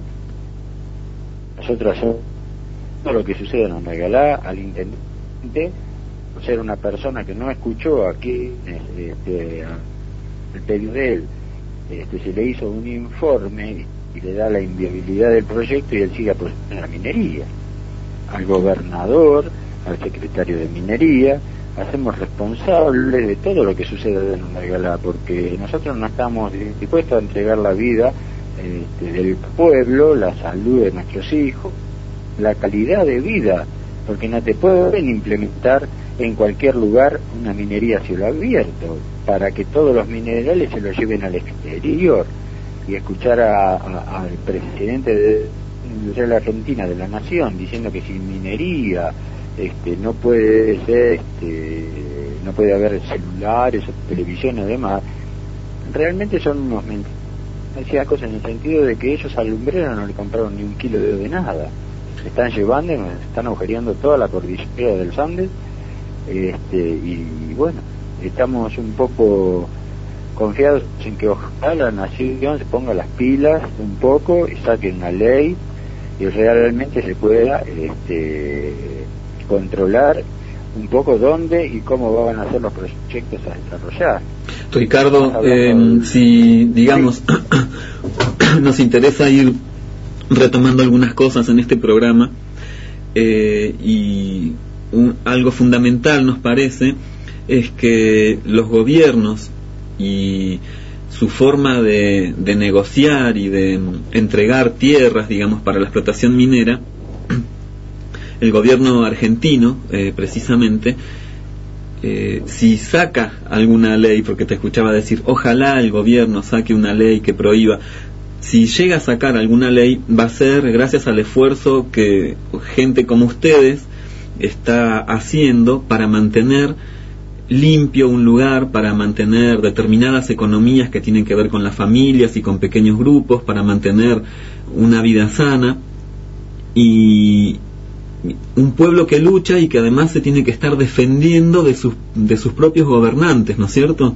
[SPEAKER 12] Nosotros hacemos todo lo que sucede en Andalgalá al intendente, por ser una persona que no escuchó aquí este, el pedido de él, este, se le hizo un informe y le da la inviabilidad del proyecto y él sigue apoyando la minería. Al gobernador, al secretario de minería, hacemos responsables de todo lo que sucede en Andalgalá, porque nosotros no estamos dispuestos a entregar la vida este, del pueblo, la salud de nuestros hijos, la calidad de vida, porque no te pueden implementar en cualquier lugar una minería a cielo abierto para que todos los minerales se los lleven al exterior. Y escuchar a, a, al presidente de, de la Argentina, de la Nación, diciendo que sin minería este, no puede ser, este, no puede haber celulares o televisión o demás, realmente son unos mentiras. Decía cosas en el sentido de que ellos al Lumbrera no le compraron ni un kilo de, de nada, están llevando, están agujereando toda la cordillera de los Andes, este, y bueno, estamos un poco confiados en que ojalá la nación se ponga las pilas un poco y saque una ley y realmente se pueda este, controlar un poco dónde y cómo van a ser los proyectos a desarrollar.
[SPEAKER 4] Ricardo, eh, de... si digamos sí. nos interesa ir retomando algunas cosas en este programa, eh, y un, algo fundamental nos parece es que los gobiernos y su forma de, de negociar y de entregar tierras, digamos, para la explotación minera, el gobierno argentino, eh, precisamente, eh, si saca alguna ley, porque te escuchaba decir, ojalá el gobierno saque una ley que prohíba, si llega a sacar alguna ley, va a ser gracias al esfuerzo que gente como ustedes está haciendo para mantener limpio un lugar, para mantener determinadas economías que tienen que ver con las familias y con pequeños grupos, para mantener una vida sana, y un pueblo que lucha y que además se tiene que estar defendiendo de sus de sus propios gobernantes, ¿no es cierto?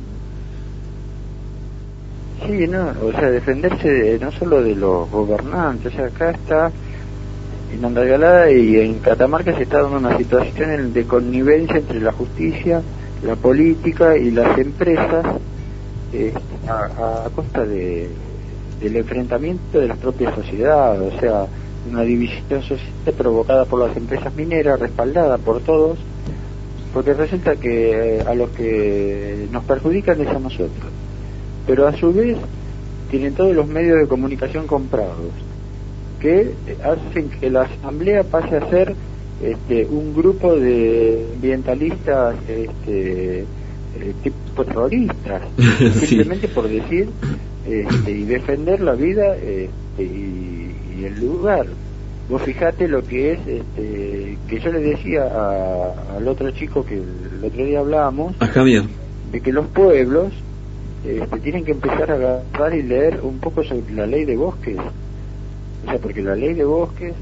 [SPEAKER 12] Sí, no, o sea, defenderse de, no solo de los gobernantes, o sea, acá está en Andalgalá y en Catamarca se está dando una situación de connivencia entre la justicia, la política y las empresas, eh, a, a costa de, del enfrentamiento de las propias sociedades, o sea, una división social provocada por las empresas mineras, respaldada por todos, porque resulta que eh, a los que nos perjudican es a nosotros, pero a su vez tienen todos los medios de comunicación comprados, que hacen que la asamblea pase a ser este, un grupo de ambientalistas este, eh, tipo terroristas, sí. Simplemente por decir este, y defender la vida este, y, y el lugar. Vos fijate lo que es, este, que yo le decía a, al otro chico que el otro día hablábamos,
[SPEAKER 4] a Javier,
[SPEAKER 12] de que los pueblos este, tienen que empezar a agarrar y leer un poco sobre la ley de bosques, o sea, porque la ley de bosques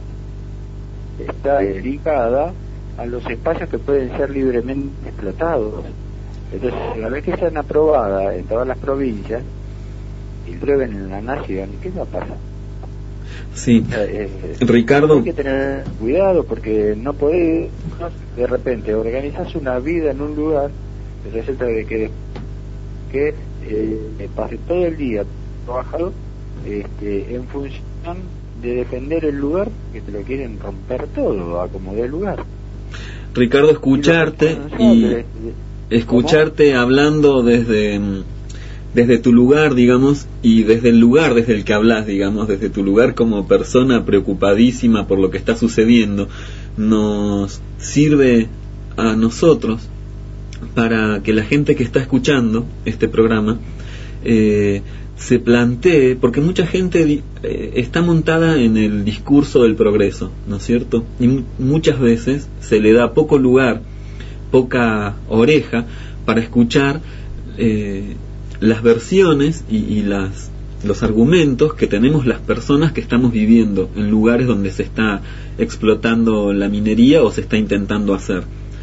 [SPEAKER 12] está dedicada a los espacios que pueden ser libremente explotados. Entonces, una vez que sean aprobadas en todas las provincias y prueben en la nación, ¿qué va a pasar?
[SPEAKER 4] Sí,
[SPEAKER 12] o sea, eh,
[SPEAKER 4] Ricardo,
[SPEAKER 12] hay que tener cuidado porque no podés de repente organizarse una vida en un lugar, resulta de que que eh, pase todo el día trabajado este, en función de defender el lugar, que te lo quieren romper todo a como dé lugar.
[SPEAKER 4] Ricardo, escucharte y escucharte hablando desde desde tu lugar, digamos, y desde el lugar desde el que hablas, digamos, desde tu lugar como persona preocupadísima por lo que está sucediendo, nos sirve a nosotros para que la gente que está escuchando este programa eh, se plantee, porque mucha gente eh, está montada en el discurso del progreso, ¿no es cierto? Y m- muchas veces se le da poco lugar, poca oreja para escuchar eh, las versiones y, y las los argumentos que tenemos las personas que estamos viviendo en lugares donde se está explotando la minería o se está intentando hacer.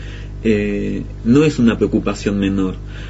[SPEAKER 4] Eh, no es una preocupación menor,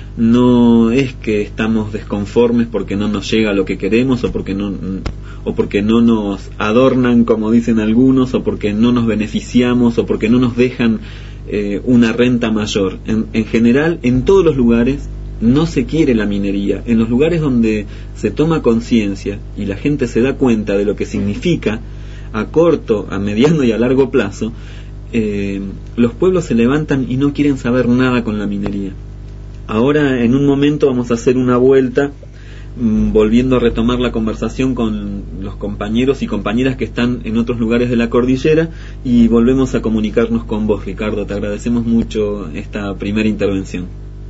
[SPEAKER 4] no es que estamos desconformes porque no nos llega lo que queremos o porque no o porque no nos adornan, como dicen algunos, o porque no nos beneficiamos o porque no nos dejan eh, una renta mayor. En, en general, en todos los lugares no se quiere la minería. En los lugares donde se toma conciencia y la gente se da cuenta de lo que significa a corto, a mediano y a largo plazo, Eh, los pueblos se levantan y no quieren saber nada con la minería. Ahora, en un momento, vamos a hacer una vuelta, mmm, volviendo a retomar la conversación con los compañeros y compañeras que están en otros lugares de la cordillera, y volvemos a comunicarnos con vos, Ricardo. Te agradecemos mucho esta primera intervención.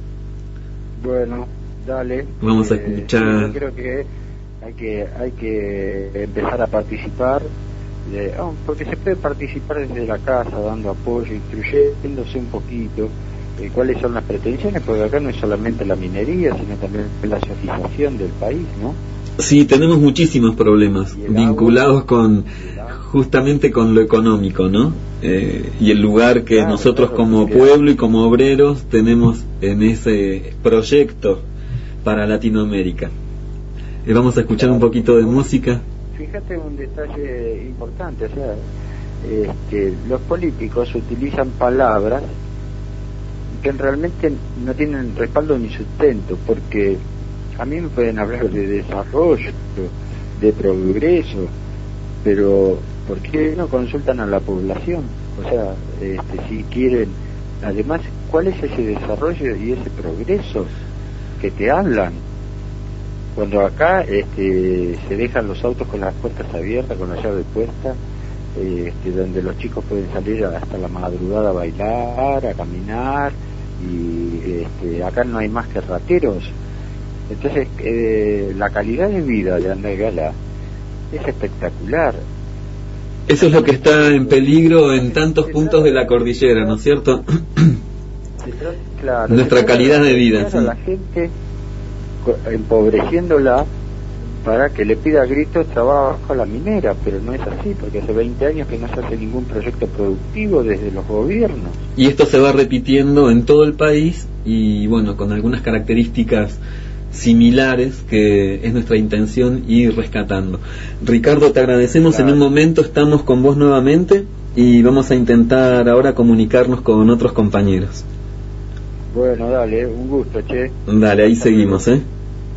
[SPEAKER 12] Bueno, dale.
[SPEAKER 4] Vamos a
[SPEAKER 12] eh,
[SPEAKER 4] escuchar.
[SPEAKER 12] Yo creo que hay que hay que empezar a participar. De, oh, porque se puede participar desde la casa, dando apoyo, instruyéndose un poquito eh, cuáles son las pretensiones, porque acá no es solamente la minería, sino también la socialización del país, ¿no?
[SPEAKER 4] Sí, tenemos muchísimos problemas vinculados agua, con justamente con lo económico, ¿no? Eh, y el lugar que claro, nosotros claro, como pueblo y como obreros tenemos en ese proyecto para Latinoamérica. Eh, vamos a escuchar claro, un poquito de música.
[SPEAKER 12] Fíjate un detalle importante, o sea, este, los políticos utilizan palabras que realmente no tienen respaldo ni sustento, porque a mí me pueden hablar de desarrollo, de progreso, pero ¿por qué no consultan a la población? O sea, este, si quieren, además, ¿cuál es ese desarrollo y ese progreso que te hablan? Cuando acá este, se dejan los autos con las puertas abiertas, con la llave puesta, este, donde los chicos pueden salir hasta la madrugada a bailar, a caminar, y este, acá no hay más que rateros. Entonces, eh, la calidad de vida de Andrés Gala es espectacular.
[SPEAKER 4] Eso es lo que está en peligro en tantos puntos de la cordillera, ¿no es cierto?
[SPEAKER 12] Claro,
[SPEAKER 4] nuestra calidad de vida, sí.
[SPEAKER 12] A la gente empobreciéndola para que le pida a gritos trabajo a la minera, pero no es así, porque hace veinte años que no se hace ningún proyecto productivo desde los gobiernos.
[SPEAKER 4] Y esto se va repitiendo en todo el país y bueno, con algunas características similares que es nuestra intención ir rescatando. Ricardo, te agradecemos. Claro. En un momento estamos con vos nuevamente y vamos a intentar ahora comunicarnos con otros compañeros.
[SPEAKER 12] Bueno, dale, un gusto, che.
[SPEAKER 4] Dale, ahí seguimos, ¿eh?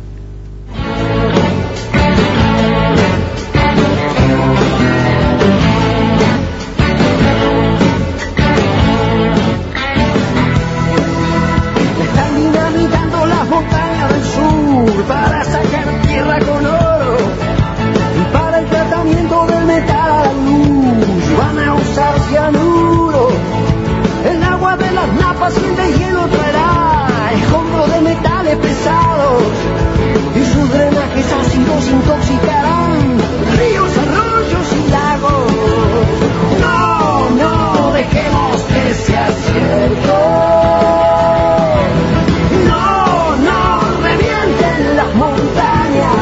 [SPEAKER 9] Están dinamitando las montañas del sur para sacar tierra con oro y para el tratamiento del metal luz van a usar cianuro. El agua de las napas y el deshielo traerá escombros de metales pesados y sus drenajes ácidos intoxicarán ríos, arroyos y lagos. No, no dejemos que sea cierto. No, no revienten las montañas.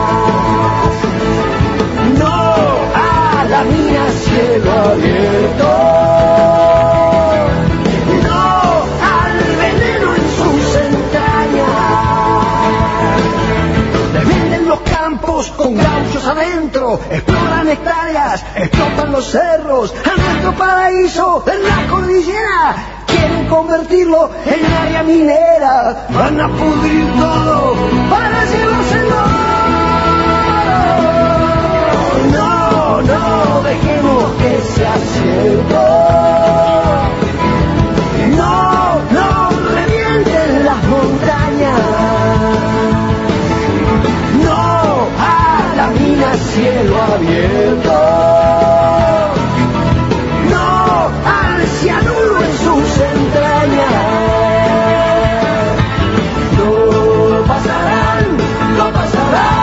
[SPEAKER 9] No a la mina cielo abierto. Con gauchos adentro, exploran hectáreas, explotan los cerros, a nuestro paraíso en la cordillera. Quieren convertirlo en área minera, van a pudrir todo para llevárselo. No, no dejemos que sea cierto. No, no revienten las montañas. Cielo abierto, no al cianuro en sus entrañas. No pasarán, no pasarán,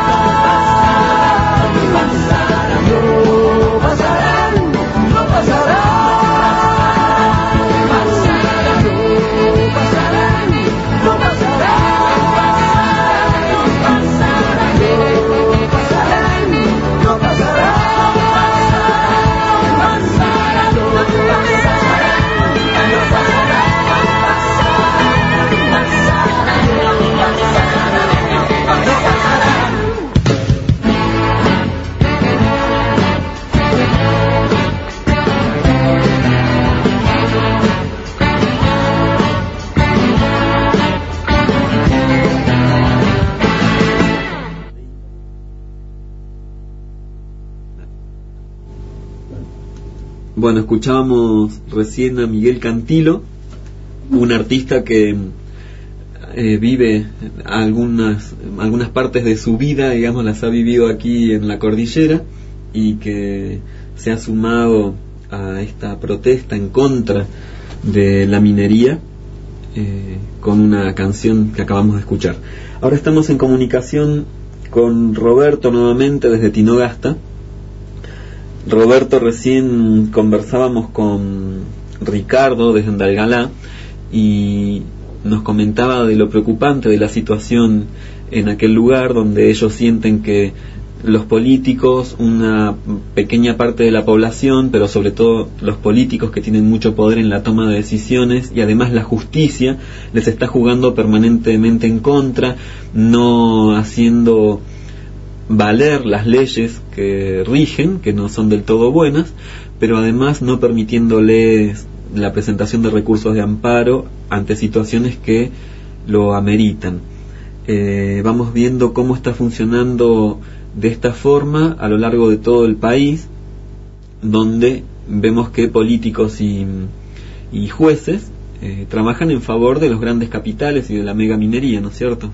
[SPEAKER 9] no pasarán, no pasarán, no pasarán, no pasarán.
[SPEAKER 4] Bueno, escuchábamos recién a Miguel Cantilo, un artista que eh, vive algunas algunas partes de su vida, digamos, las ha vivido aquí en la cordillera y que se ha sumado a esta protesta en contra de la minería eh, con una canción que acabamos de escuchar. Ahora estamos en comunicación con Roberto nuevamente desde Tinogasta. Roberto, recién conversábamos con Ricardo desde Andalgalá y nos comentaba de lo preocupante de la situación en aquel lugar donde ellos sienten que los políticos, una pequeña parte de la población, pero sobre todo los políticos que tienen mucho poder en la toma de decisiones y además la justicia les está jugando permanentemente en contra, no haciendo valer las leyes que rigen, que no son del todo buenas, pero además no permitiéndoles la presentación de recursos de amparo ante situaciones que lo ameritan. Eh, vamos viendo cómo está funcionando de esta forma a lo largo de todo el país, donde vemos que políticos y, y jueces eh, trabajan en favor de los grandes capitales y de la mega minería, ¿no es cierto?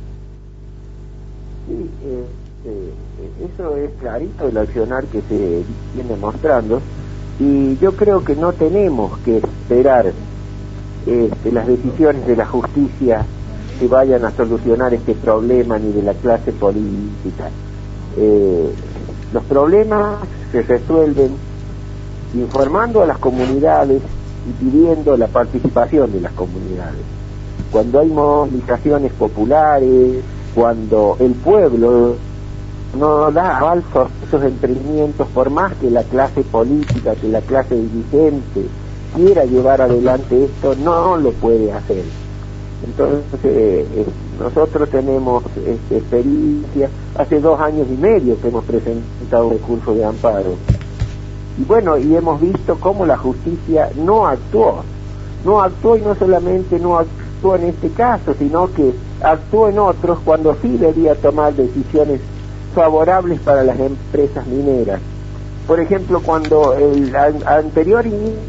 [SPEAKER 5] Sí, eh, eh, eso es clarito el accionar que se viene mostrando, y yo creo que no tenemos que esperar este, las decisiones de la justicia que vayan a solucionar este problema, ni de la clase política. Eh, los problemas se resuelven informando a las comunidades y pidiendo la participación de las comunidades. Cuando hay movilizaciones populares, cuando el pueblo no da aval a esos emprendimientos, por más que la clase política, que la clase dirigente quiera llevar adelante esto, no lo puede hacer. Entonces, eh, nosotros tenemos este, experiencia, hace dos años y medio que hemos presentado un recurso de amparo. Y bueno, y hemos visto cómo la justicia no actuó. No actuó, y no solamente no actuó en este caso, sino que actuó en otros cuando sí debía tomar decisiones favorables para las empresas mineras. Por ejemplo, cuando el an anterior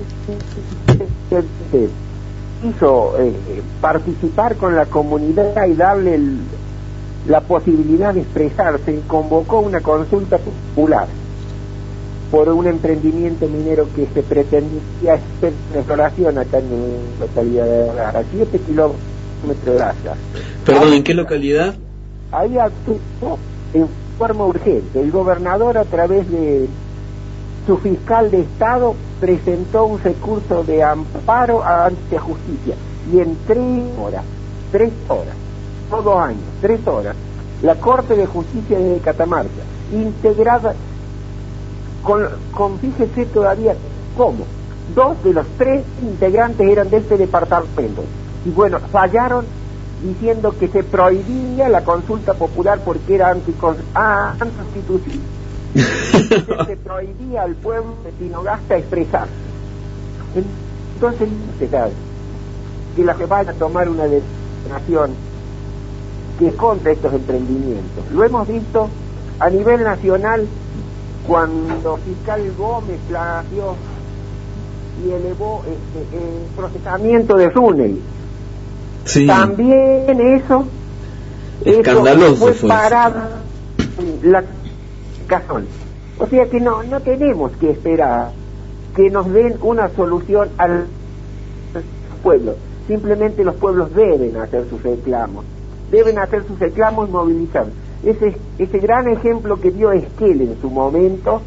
[SPEAKER 5] hizo eh, participar con la comunidad y darle el, la posibilidad de expresarse, convocó una consulta popular por un emprendimiento minero que se pretendía hacer una exploración acá en la localidad de a siete kilómetros de Gaza.
[SPEAKER 4] Perdón, ¿en qué localidad?
[SPEAKER 5] Ahí actuó en forma urgente. El gobernador, a través de su fiscal de Estado, presentó un recurso de amparo ante justicia, y en tres horas, tres horas, no dos años, tres horas, la Corte de Justicia de Catamarca, integrada con, con fíjese todavía cómo, dos de los tres integrantes eran de este departamento, y bueno, fallaron diciendo que se prohibía la consulta popular porque era anticonstitucional. Se prohibía al pueblo de Tinogasta expresar. Entonces, que la que vaya a tomar una determinación que es contra estos emprendimientos. Lo hemos visto a nivel nacional cuando fiscal Gómez planteó y elevó este, el procesamiento de Runel. Sí. También eso,
[SPEAKER 4] escandaloso
[SPEAKER 5] eso fue
[SPEAKER 4] fue
[SPEAKER 5] parado la cazón. O sea que no no tenemos que esperar que nos den una solución al pueblo. Simplemente los pueblos deben hacer sus reclamos, deben hacer sus reclamos y movilizar. Ese ese gran ejemplo que dio Esquel en su momento,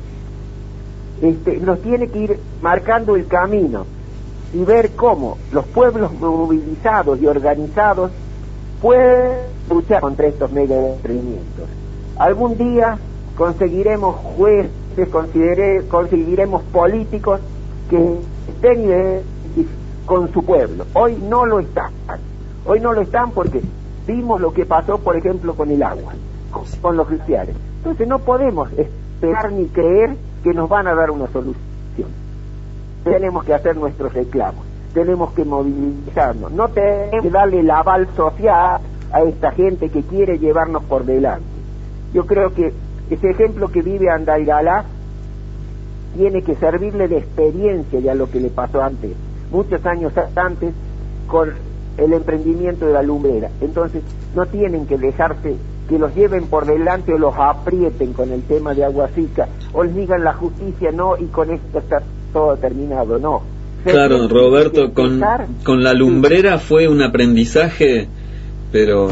[SPEAKER 5] este, nos tiene que ir marcando el camino y ver cómo los pueblos movilizados y organizados pueden luchar contra estos mega emprendimientos. Algún día conseguiremos jueces, conseguiremos políticos que estén con su pueblo. Hoy no lo están. Hoy no lo están porque vimos lo que pasó, por ejemplo, con el agua, con los glaciares. Entonces no podemos esperar ni creer que nos van a dar una solución. Tenemos que hacer nuestros reclamos, tenemos que movilizarnos, no tenemos que darle el aval social a esta gente que quiere llevarnos por delante. Yo creo que ese ejemplo que vive Andaigalá tiene que servirle de experiencia ya lo que le pasó antes, muchos años antes, con el emprendimiento de la lumbrera. Entonces no tienen que dejarse que los lleven por delante o los aprieten con el tema de Agua Rica, o les digan la justicia no y con esto está todo terminado, no.
[SPEAKER 4] Claro, Roberto, con, con la lumbrera fue un aprendizaje, pero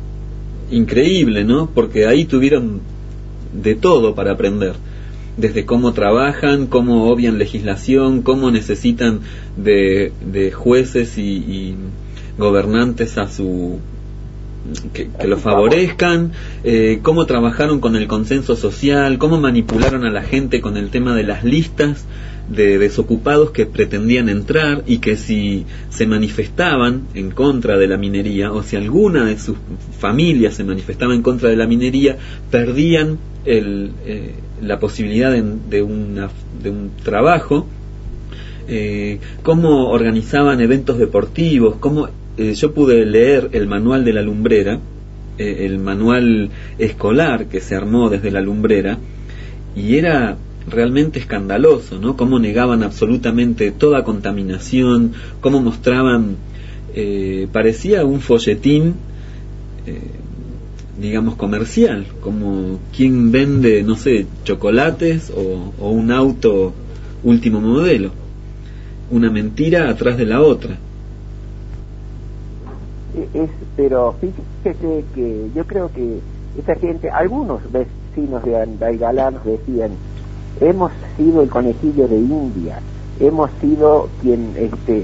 [SPEAKER 4] increíble, ¿no? Porque ahí tuvieron de todo para aprender, desde cómo trabajan, cómo obvian legislación, cómo necesitan de, de jueces y, y gobernantes a su que, que los favorezcan, eh, cómo trabajaron con el consenso social, cómo manipularon a la gente con el tema de las listas de desocupados que pretendían entrar, y que si se manifestaban en contra de la minería, o si alguna de sus familias se manifestaba en contra de la minería, perdían el, eh, la posibilidad de, de, una, de un trabajo eh, cómo organizaban eventos deportivos, cómo eh, yo pude leer el manual de la lumbrera, eh, el manual escolar que se armó desde la lumbrera, y era realmente escandaloso, ¿no? Cómo negaban absolutamente toda contaminación, cómo mostraban, eh, parecía un folletín, eh, digamos, comercial, como quien vende, no sé, chocolates o, o un auto último modelo, una mentira atrás de la otra.
[SPEAKER 5] Es, pero fíjese que yo creo que esa gente, algunos vecinos de Andaigalá nos decían, hemos sido el conejillo de India, hemos sido quien este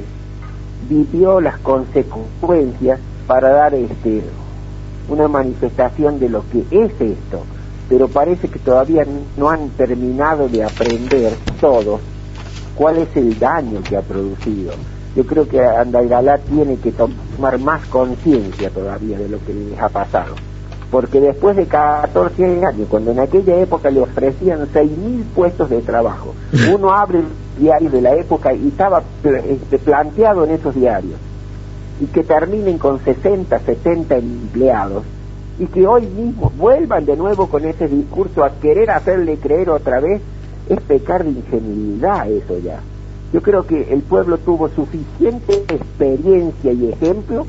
[SPEAKER 5] vivió las consecuencias para dar este una manifestación de lo que es esto, pero parece que todavía no han terminado de aprender todos cuál es el daño que ha producido. Yo creo que Andaigalá tiene que tomar más conciencia todavía de lo que les ha pasado, porque después de catorce años, cuando en aquella época le ofrecían seis mil puestos de trabajo, uno abre el diario de la época y estaba este, planteado en esos diarios, y que terminen con sesenta, setenta empleados, y que hoy mismo vuelvan de nuevo con ese discurso a querer hacerle creer otra vez, es pecar de ingenuidad eso ya. Yo creo que el pueblo tuvo suficiente experiencia y ejemplo,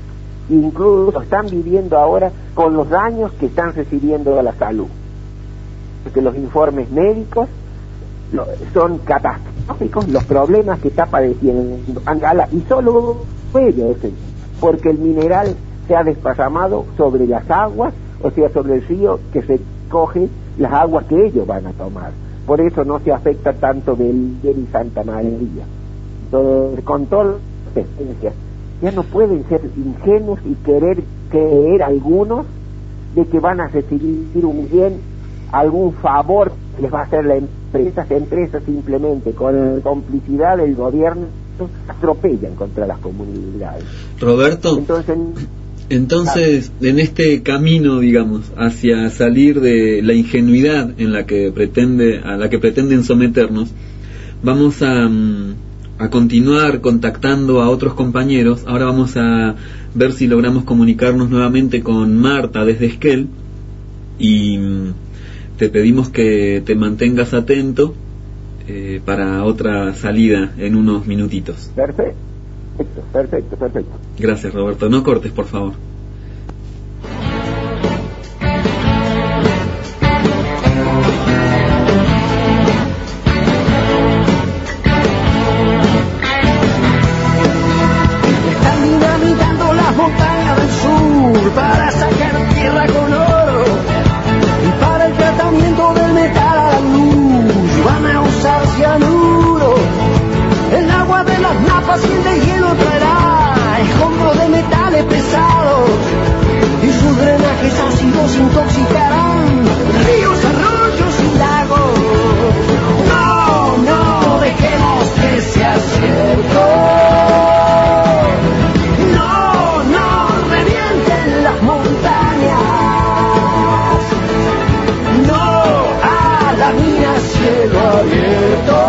[SPEAKER 5] incluso están viviendo ahora con los daños que están recibiendo a la salud, porque los informes médicos lo, son catastróficos, los problemas que está padeciendo Andaigalá, y solo ellos, porque el mineral se ha desparramado sobre las aguas, o sea, sobre el río que se coge las aguas que ellos van a tomar. Por eso no se afecta tanto Belier y Santa María. Entonces, con todas las experiencias, ya no pueden ser ingenuos y querer creer algunos de que van a recibir un bien, algún favor que les va a hacer la empresa. Las empresas simplemente, con la complicidad del gobierno, atropellan contra las comunidades.
[SPEAKER 4] Roberto,
[SPEAKER 5] entonces,
[SPEAKER 4] entonces en este camino, digamos, hacia salir de la ingenuidad en la que pretende, a la que pretenden someternos, vamos a, a continuar contactando a otros compañeros. Ahora vamos a ver si logramos comunicarnos nuevamente con Marta desde Esquel, y te pedimos que te mantengas atento eh, para otra salida en unos minutitos.
[SPEAKER 5] Perfecto, perfecto, perfecto.
[SPEAKER 4] Gracias, Roberto. No cortes, por favor.
[SPEAKER 9] Están dinamitando las montañas del sur para sacar tierra con oro, y para el tratamiento del metal a la luz van a usar cianuro. El agua de las napas y el de hielo traerá escombros de metales pesados, y sus drenajes ácidos intoxicarán ríos, arroyos y lagos. No, no dejemos que sea cierto. No, no revienten las montañas. No a la mina a cielo abierto.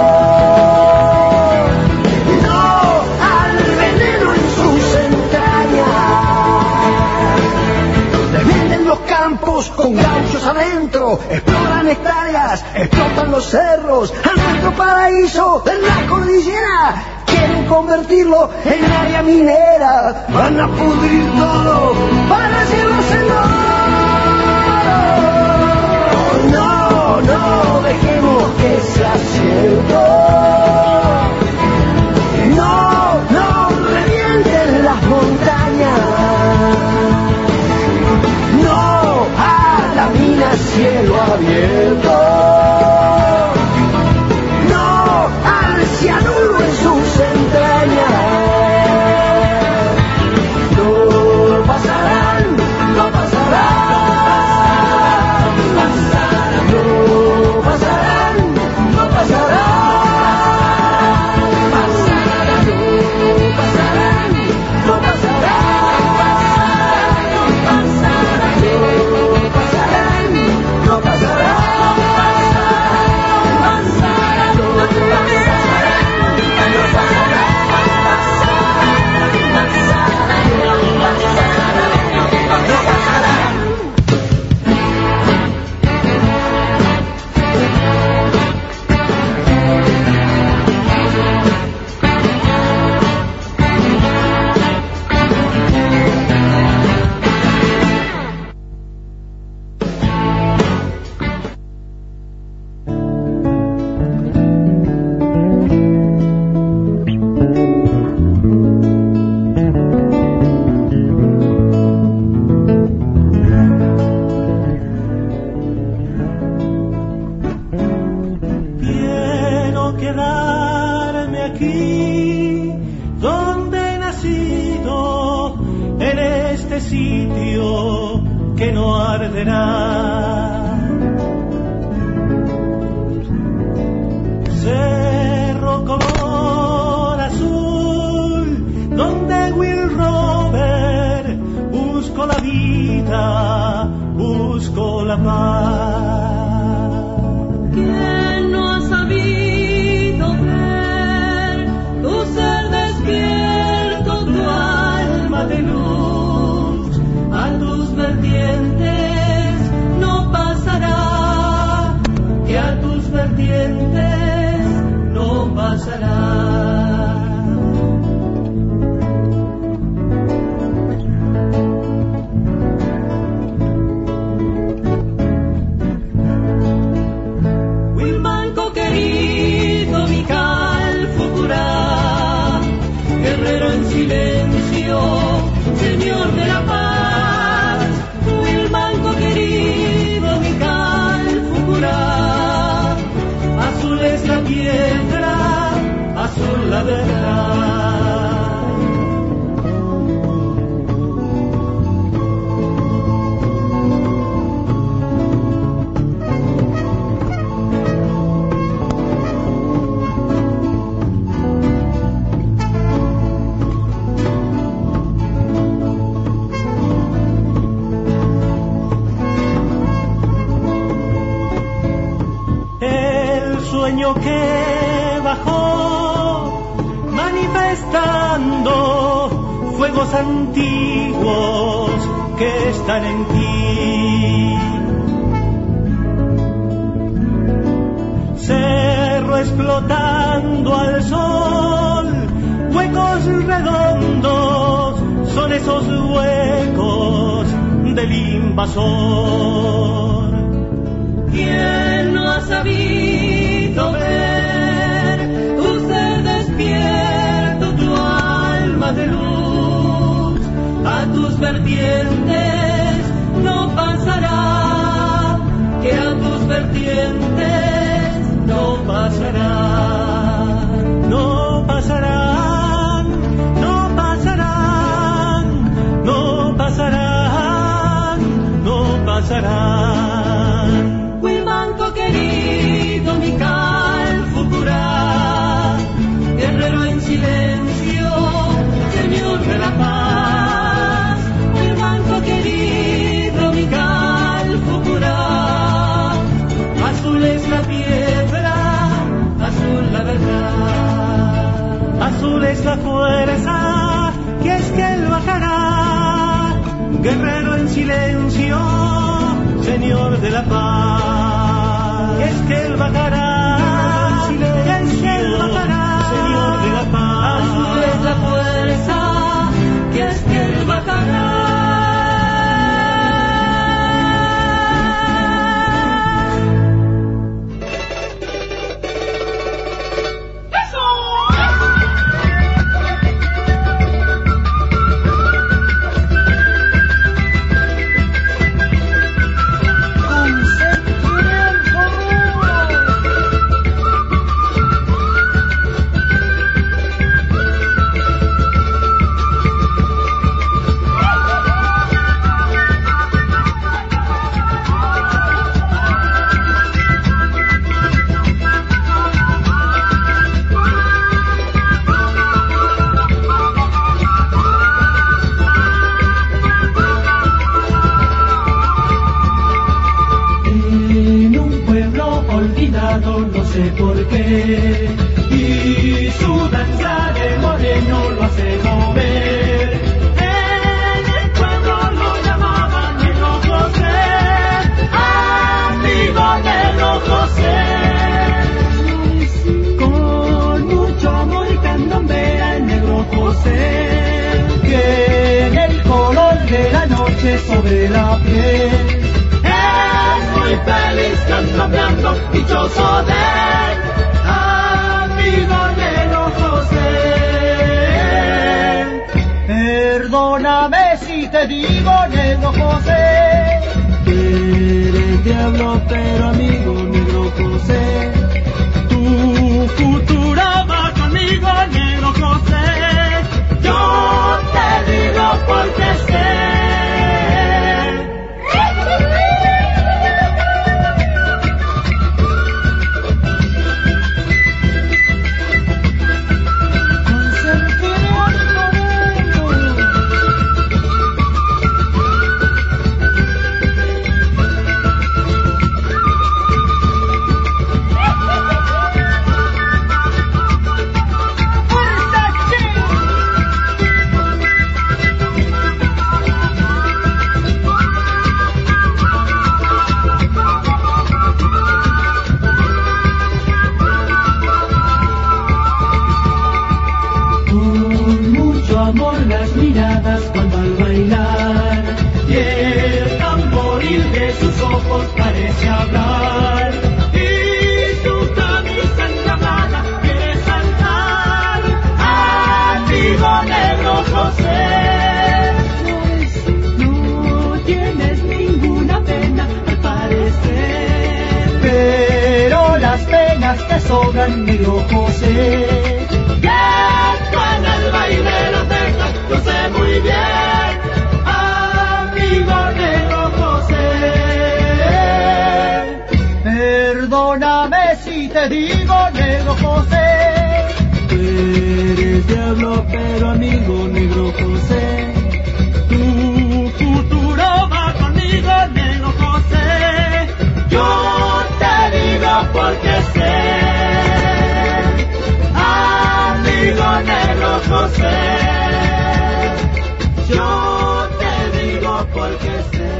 [SPEAKER 9] Con gauchos adentro, exploran hectáreas, explotan los cerros, a nuestro paraíso en la cordillera. Quieren convertirlo en área minera, van a pudrir todo para hacerlos en oro. No, no dejemos que sea cierto. No, no revienten las montañas. Cielo abierto. No al cianuro en sus entrañas. No pasarán, no pasarán. No pasarán, no pasarán. No pasarán, no pasarán. No pasará.
[SPEAKER 13] quedarme aquí donde he nacido, en este sitio que no arderá. Cerro color azul, donde Will Robert busco la vida, busco la paz.
[SPEAKER 7] ¿Quién no ha sabido ver tu ser despierto, tu alma de luz? A tus vertientes no pasará, que a tus vertientes no pasará. Wilmanco querido, Mical Fucurá, guerrero en silencio, señor de la paz. Wilmanco querido, Mical Fucurá, azul es la piedra, azul la verdad. Sueño que bajó manifestando fuegos antiguos que están en ti. Cerro explotando al sol, huecos redondos son esos huecos del invasor. ¿Quién no ha sabido ver tu ser despierto, tu alma de luz? A tus vertientes no pasará, que a tus vertientes no pasarán, no pasarán, no pasarán, no pasarán, no pasarán. Wilmanco querido, Mical Fucurá, guerrero en silencio, señor de la paz. Wilmanco querido, Mical Fucurá, azul es la piedra, azul la verdad. Azul es la fuerza, que es que él bajará, guerrero en silencio, señor de la paz. Es que él bajará, es que él bajará, señor de la paz. Azul es la fuerza, que es que él bajará. No sé por qué, y su danza de moreno lo hace mover. En el pueblo lo llamaban Negro José, amigo Negro José. Con mucho amor y candombea el Negro José, tiene el color de la noche sobre la piel. Muy feliz candombeando, dichoso de él, amigo Negro José. Perdóname si te digo, Negro José, que eres diablo, pero amigo Negro José, tu futuro
[SPEAKER 13] soga en negro José.
[SPEAKER 7] Gato en el baile lo tengo, yo sé muy bien, amigo negro José.
[SPEAKER 13] Perdóname si te digo negro José. Tú eres diablo pero amigo negro José.
[SPEAKER 7] Tu futuro va conmigo negro José. Yo te digo porque sé, amigo negro José. Yo te digo porque sé.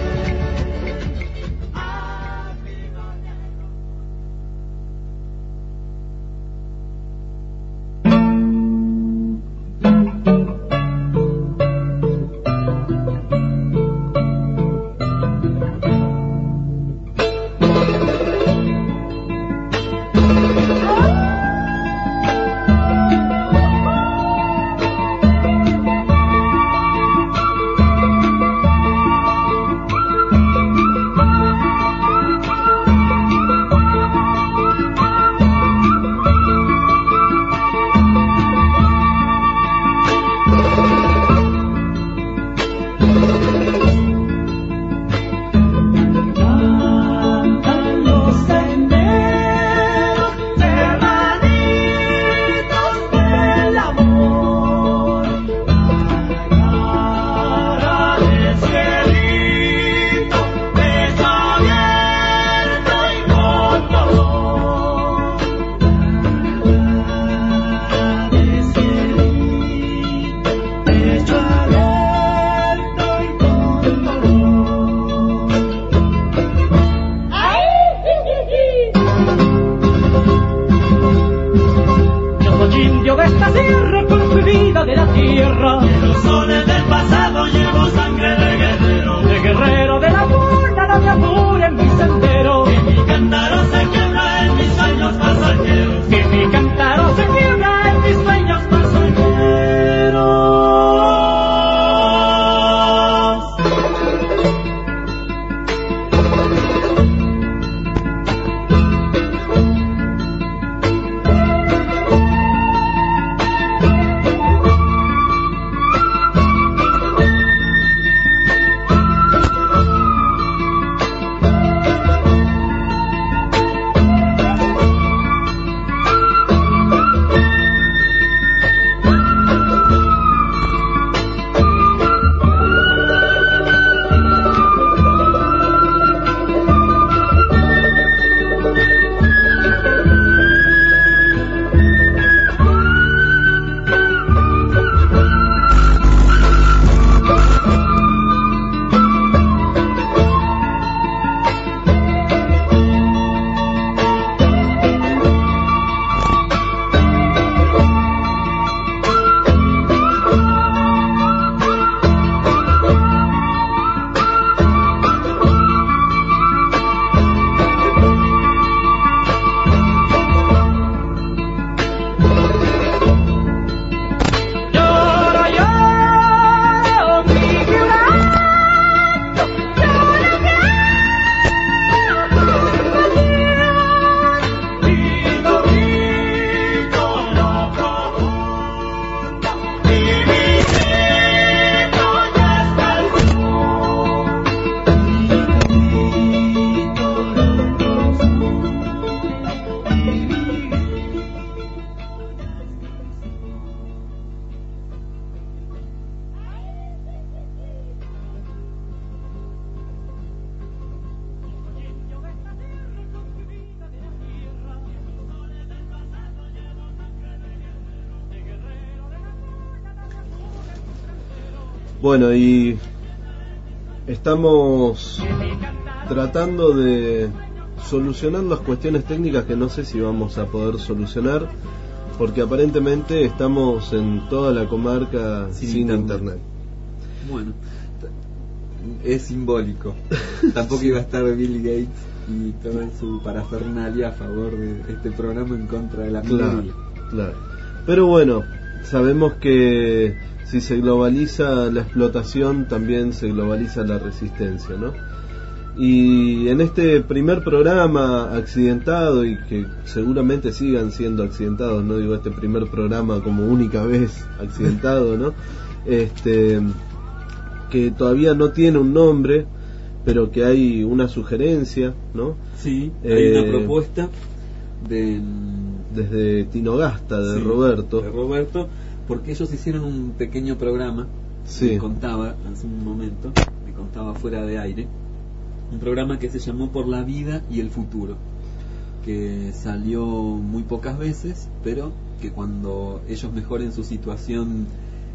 [SPEAKER 3] Bueno, y estamos tratando de solucionar las cuestiones técnicas que no sé si vamos a poder solucionar, porque aparentemente estamos en toda la comarca sin, sin internet. internet.
[SPEAKER 4] Bueno, es simbólico. Tampoco iba a estar Bill Gates y toda su parafernalia a favor de este programa en contra de la minería.
[SPEAKER 3] Claro, claro. Pero bueno, sabemos que si se globaliza la explotación, también se globaliza la resistencia, ¿no? y en este primer programa accidentado, y que seguramente sigan siendo accidentados, no digo este primer programa como única vez accidentado, ¿no? Este, que todavía no tiene un nombre, pero que hay una sugerencia, ¿no?
[SPEAKER 4] Sí, hay
[SPEAKER 3] eh,
[SPEAKER 4] una propuesta de
[SPEAKER 3] desde Tinogasta, de
[SPEAKER 4] sí,
[SPEAKER 3] Roberto.
[SPEAKER 4] De Roberto, porque ellos hicieron un pequeño programa,
[SPEAKER 3] sí.
[SPEAKER 4] me contaba hace un momento, me contaba fuera de aire, un programa que se llamó Por la Vida y el Futuro, que salió muy pocas veces, pero que cuando ellos mejoren su situación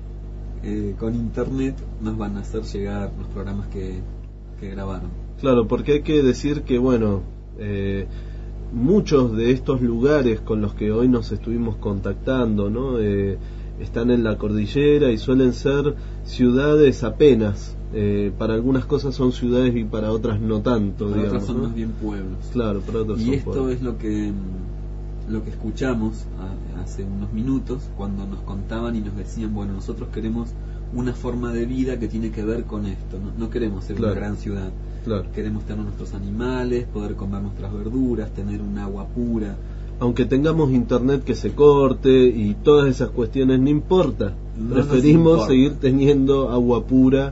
[SPEAKER 4] eh, con internet nos van a hacer llegar los programas que, que grabaron.
[SPEAKER 3] Claro, porque hay que decir que, bueno, eh, muchos de estos lugares con los que hoy nos estuvimos contactando, ¿no? Eh, están en la cordillera y suelen ser ciudades apenas. Eh, para algunas cosas son ciudades y para otras no tanto,
[SPEAKER 4] para
[SPEAKER 3] digamos,
[SPEAKER 4] otras son
[SPEAKER 3] ¿no?
[SPEAKER 4] más bien pueblos.
[SPEAKER 3] Claro, para otras
[SPEAKER 4] y
[SPEAKER 3] son
[SPEAKER 4] esto
[SPEAKER 3] pueblos.
[SPEAKER 4] es lo que lo que escuchamos a, hace unos minutos cuando nos contaban y nos decían, bueno, nosotros queremos una forma de vida que tiene que ver con esto, no, no queremos ser
[SPEAKER 3] claro.
[SPEAKER 4] una gran ciudad,
[SPEAKER 3] claro.
[SPEAKER 4] Queremos tener nuestros animales, poder comer nuestras verduras, tener un agua pura.
[SPEAKER 3] Aunque tengamos internet que se corte y todas esas cuestiones, no importa,
[SPEAKER 4] no
[SPEAKER 3] preferimos
[SPEAKER 4] importa.
[SPEAKER 3] seguir teniendo agua pura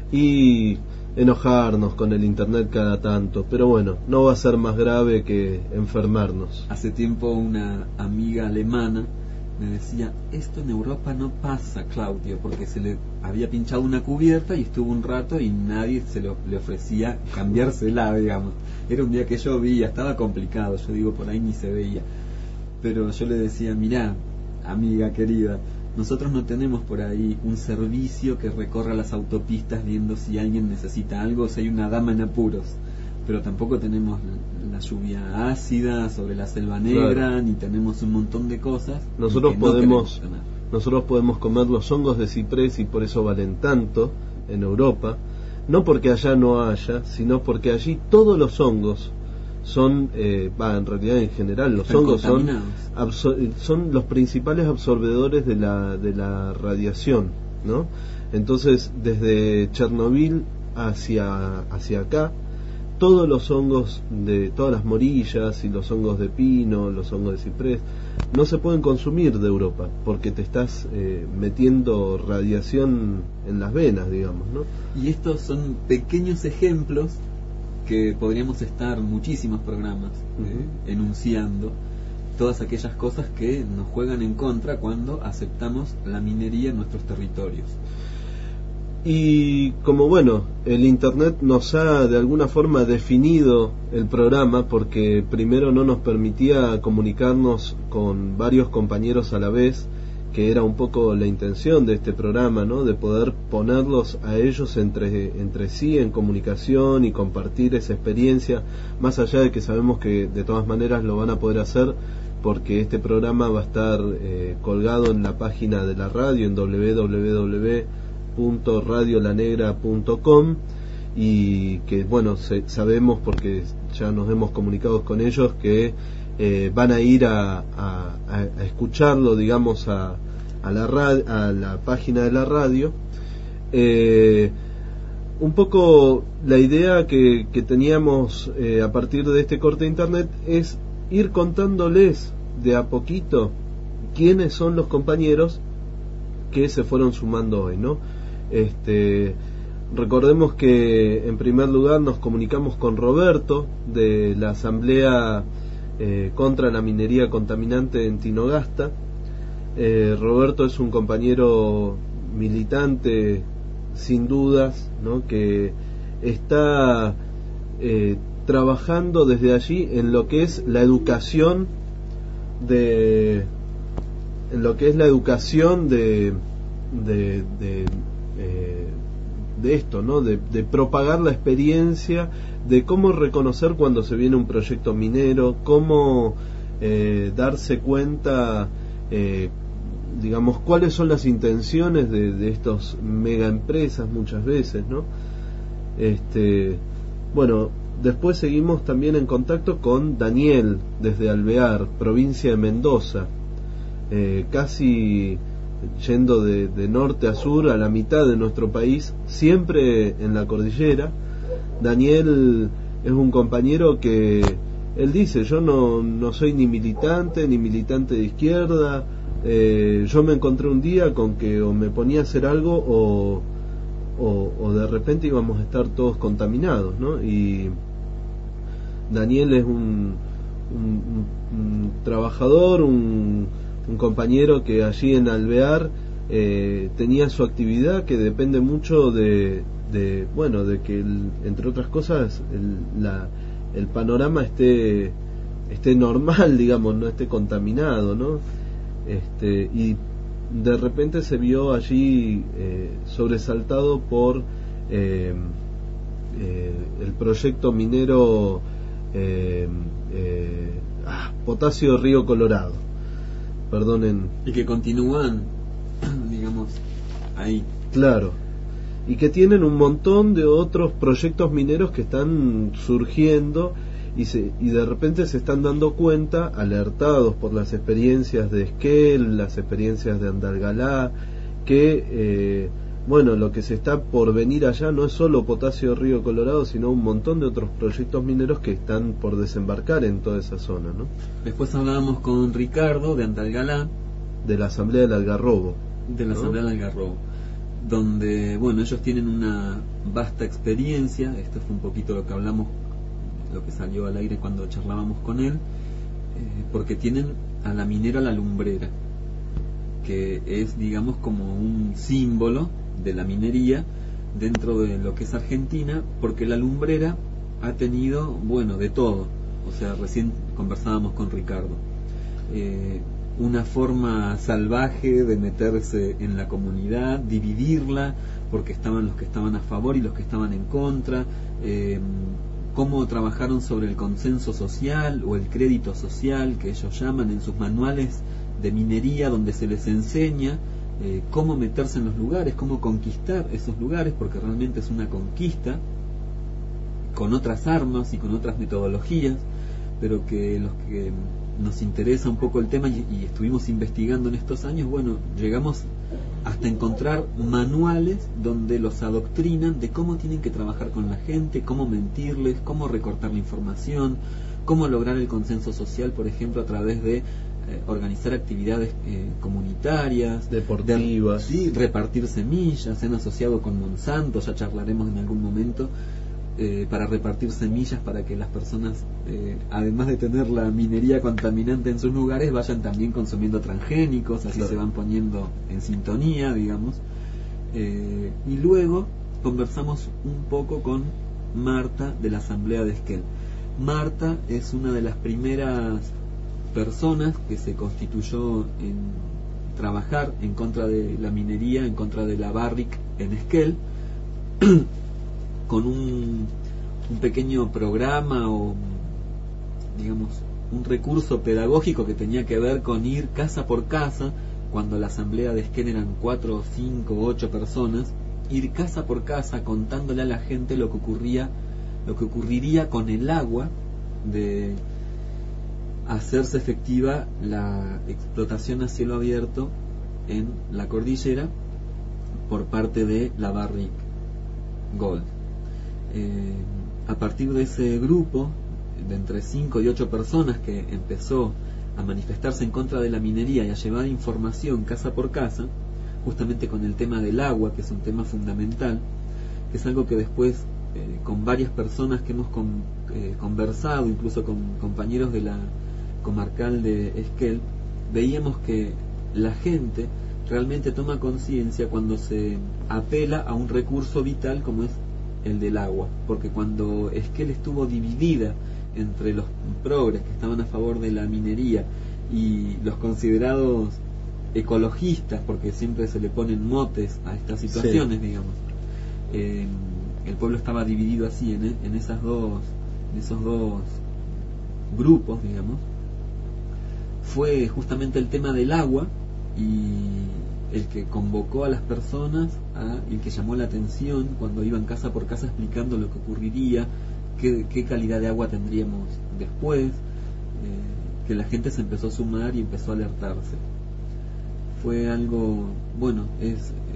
[SPEAKER 3] y enojarnos con el internet cada tanto, pero bueno, no va a ser más grave que enfermarnos.
[SPEAKER 4] Hace tiempo una amiga alemana me decía, esto en Europa no pasa, Claudio, porque se le había pinchado una cubierta y estuvo un rato y nadie se lo, le ofrecía cambiársela, digamos. Era un día que llovía, estaba complicado, yo digo, por ahí ni se veía, pero yo le decía, mirá, amiga querida, nosotros no tenemos por ahí un servicio que recorra las autopistas viendo si alguien necesita algo, si hay una dama en apuros, pero tampoco tenemos la lluvia ácida sobre la selva negra, claro. Ni tenemos un montón de cosas.
[SPEAKER 3] Nosotros
[SPEAKER 4] que
[SPEAKER 3] podemos
[SPEAKER 4] no
[SPEAKER 3] nosotros podemos comer los hongos de ciprés y por eso valen tanto en Europa, no porque allá no haya, sino porque allí todos los hongos son, eh, bah, en realidad en general los
[SPEAKER 4] Están
[SPEAKER 3] hongos son,
[SPEAKER 4] contaminados.
[SPEAKER 3] son los principales absorbedores de la, de la radiación, ¿no? Entonces desde Chernobyl hacia, hacia acá, todos los hongos de todas las morillas y los hongos de pino, los hongos de ciprés, no se pueden consumir de Europa porque te estás eh, metiendo radiación en las venas, digamos, ¿no?
[SPEAKER 4] Y estos son pequeños ejemplos que podríamos estar muchísimos programas uh-huh. eh, enunciando todas aquellas cosas que nos juegan en contra cuando aceptamos la minería en nuestros territorios.
[SPEAKER 3] Y como bueno, el internet nos ha de alguna forma definido el programa, porque primero no nos permitía comunicarnos con varios compañeros a la vez, que era un poco la intención de este programa, ¿no? De poder ponerlos a ellos entre, entre sí en comunicación y compartir esa experiencia, más allá de que sabemos que de todas maneras lo van a poder hacer, porque este programa va a estar eh, colgado en la página de la radio en doble u doble u doble u punto radio la negra punto com, y que bueno, se, sabemos porque ya nos hemos comunicado con ellos que eh, van a ir a, a, a escucharlo, digamos, a, a, la rad, a la página de la radio. Eh, un poco la idea que, que teníamos eh, a partir de este corte de internet es ir contándoles de a poquito quiénes son los compañeros que se fueron sumando hoy, ¿no? Este, recordemos que en primer lugar nos comunicamos con Roberto de la Asamblea eh, contra la Minería Contaminante en Tinogasta. eh, Roberto es un compañero militante sin dudas, ¿no? Que está eh, trabajando desde allí en lo que es la educación de en lo que es la educación de de, de Eh, de esto, ¿no? De, de propagar la experiencia de cómo reconocer cuando se viene un proyecto minero, cómo eh, darse cuenta, eh, digamos, cuáles son las intenciones de, de estos mega empresas muchas veces, ¿no? Este, bueno, después seguimos también en contacto con Daniel desde Alvear, provincia de Mendoza, eh, casi yendo de, de norte a sur, a la mitad de nuestro país, siempre en la cordillera, Daniel es un compañero que él dice, yo no, no soy ni militante, ni militante de izquierda, eh, yo me encontré un día con que o me ponía a hacer algo o, o, o de repente íbamos a estar todos contaminados, ¿no? Y Daniel es un, un, un, un trabajador, un, un compañero que allí en Alvear eh, tenía su actividad que depende mucho de, de bueno, de que el, entre otras cosas el, la, el panorama esté esté normal, digamos, no esté contaminado, ¿no? Este, y de repente se vio allí eh, sobresaltado por eh, eh, el proyecto minero eh, eh, ah, Potasio Río Colorado, perdonen,
[SPEAKER 4] y que continúan, digamos, ahí.
[SPEAKER 3] Claro, y que tienen un montón de otros proyectos mineros que están surgiendo y, se, y de repente se están dando cuenta, alertados por las experiencias de Esquel, las experiencias de Andalgalá, que eh, bueno, lo que se está por venir allá no es solo Potasio Río Colorado, sino un montón de otros proyectos mineros que están por desembarcar en toda esa zona, ¿no?
[SPEAKER 4] Después hablábamos con Ricardo de Andalgalá,
[SPEAKER 3] de la Asamblea del Algarrobo,
[SPEAKER 4] de la
[SPEAKER 3] ¿no?
[SPEAKER 4] Asamblea del Algarrobo, donde, bueno, ellos tienen una vasta experiencia. Esto fue un poquito lo que hablamos, lo que salió al aire cuando charlábamos con él, eh, porque tienen a la minera La Lumbrera, que es, digamos, como un símbolo de la minería dentro de lo que es Argentina, porque La Lumbrera ha tenido, bueno, de todo. O sea, recién conversábamos con Ricardo, eh, una forma salvaje de meterse en la comunidad, dividirla, porque estaban los que estaban a favor y los que estaban en contra, eh, cómo trabajaron sobre el consenso social o el crédito social, que ellos llaman en sus manuales de minería, donde se les enseña eh, cómo meterse en los lugares, cómo conquistar esos lugares, porque realmente es una conquista con otras armas y con otras metodologías, pero que los que nos interesa un poco el tema y, y estuvimos investigando en estos años, bueno, llegamos hasta encontrar manuales donde los adoctrinan de cómo tienen que trabajar con la gente, cómo mentirles, cómo recortar la información, cómo lograr el consenso social, por ejemplo, a través de eh, organizar actividades eh, comunitarias,
[SPEAKER 3] deportivas,
[SPEAKER 4] de, sí, repartir semillas. Se han asociado con Monsanto, ya charlaremos en algún momento, eh, para repartir semillas para que las personas, eh, además de tener la minería contaminante en sus lugares, vayan también consumiendo transgénicos, así claro. Se van poniendo en sintonía, digamos. Eh, y luego conversamos un poco con Marta de la Asamblea de Esquel. Marta es una de las primeras personas que se constituyó en trabajar en contra de la minería, en contra de la Barrick en Esquel, con un, un pequeño programa o, digamos, un recurso pedagógico que tenía que ver con ir casa por casa, cuando la asamblea de Esquel eran cuatro, cinco, ocho personas, ir casa por casa contándole a la gente lo que ocurría, lo que ocurriría con el agua de hacerse efectiva la explotación a cielo abierto en la cordillera por parte de la Barrick Gold. Eh, a partir de ese grupo de entre cinco y ocho personas que empezó a manifestarse en contra de la minería y a llevar información casa por casa, justamente con el tema del agua, que es un tema fundamental, que es algo que después eh, con varias personas que hemos con, eh, conversado, incluso con compañeros de la comarcal de Esquel, veíamos que la gente realmente toma conciencia cuando se apela a un recurso vital como es el del agua, porque cuando Esquel estuvo dividida entre los progres que estaban a favor de la minería y los considerados ecologistas, porque siempre se le ponen motes a estas situaciones, sí. digamos, eh, el pueblo estaba dividido así en, en esas dos, en esos dos grupos, digamos. Fue justamente el tema del agua y el que convocó a las personas, a, el que llamó la atención cuando iban casa por casa explicando lo que ocurriría, qué, qué calidad de agua tendríamos después, eh, que la gente se empezó a sumar y empezó a alertarse. Fue algo, bueno, es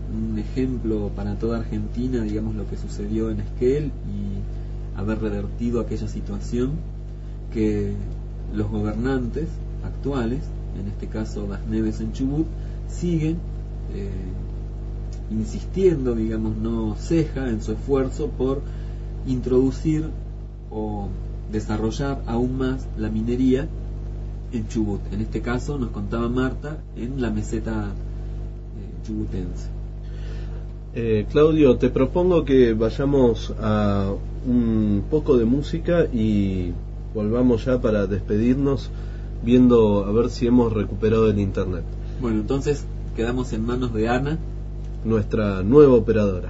[SPEAKER 4] un ejemplo para toda Argentina, digamos, lo que sucedió en Esquel y haber revertido aquella situación, que los gobernantes actuales, en este caso Das Neves en Chubut, siguen eh, insistiendo, digamos, no ceja en su esfuerzo por introducir o desarrollar aún más la minería en Chubut. En este caso, nos contaba Marta, en la meseta eh, chubutense.
[SPEAKER 3] Eh, Claudio, te propongo que vayamos a un poco de música y volvamos ya para despedirnos, viendo a ver si hemos recuperado el internet.
[SPEAKER 4] Bueno, entonces quedamos en manos de Ana,
[SPEAKER 3] nuestra nueva operadora.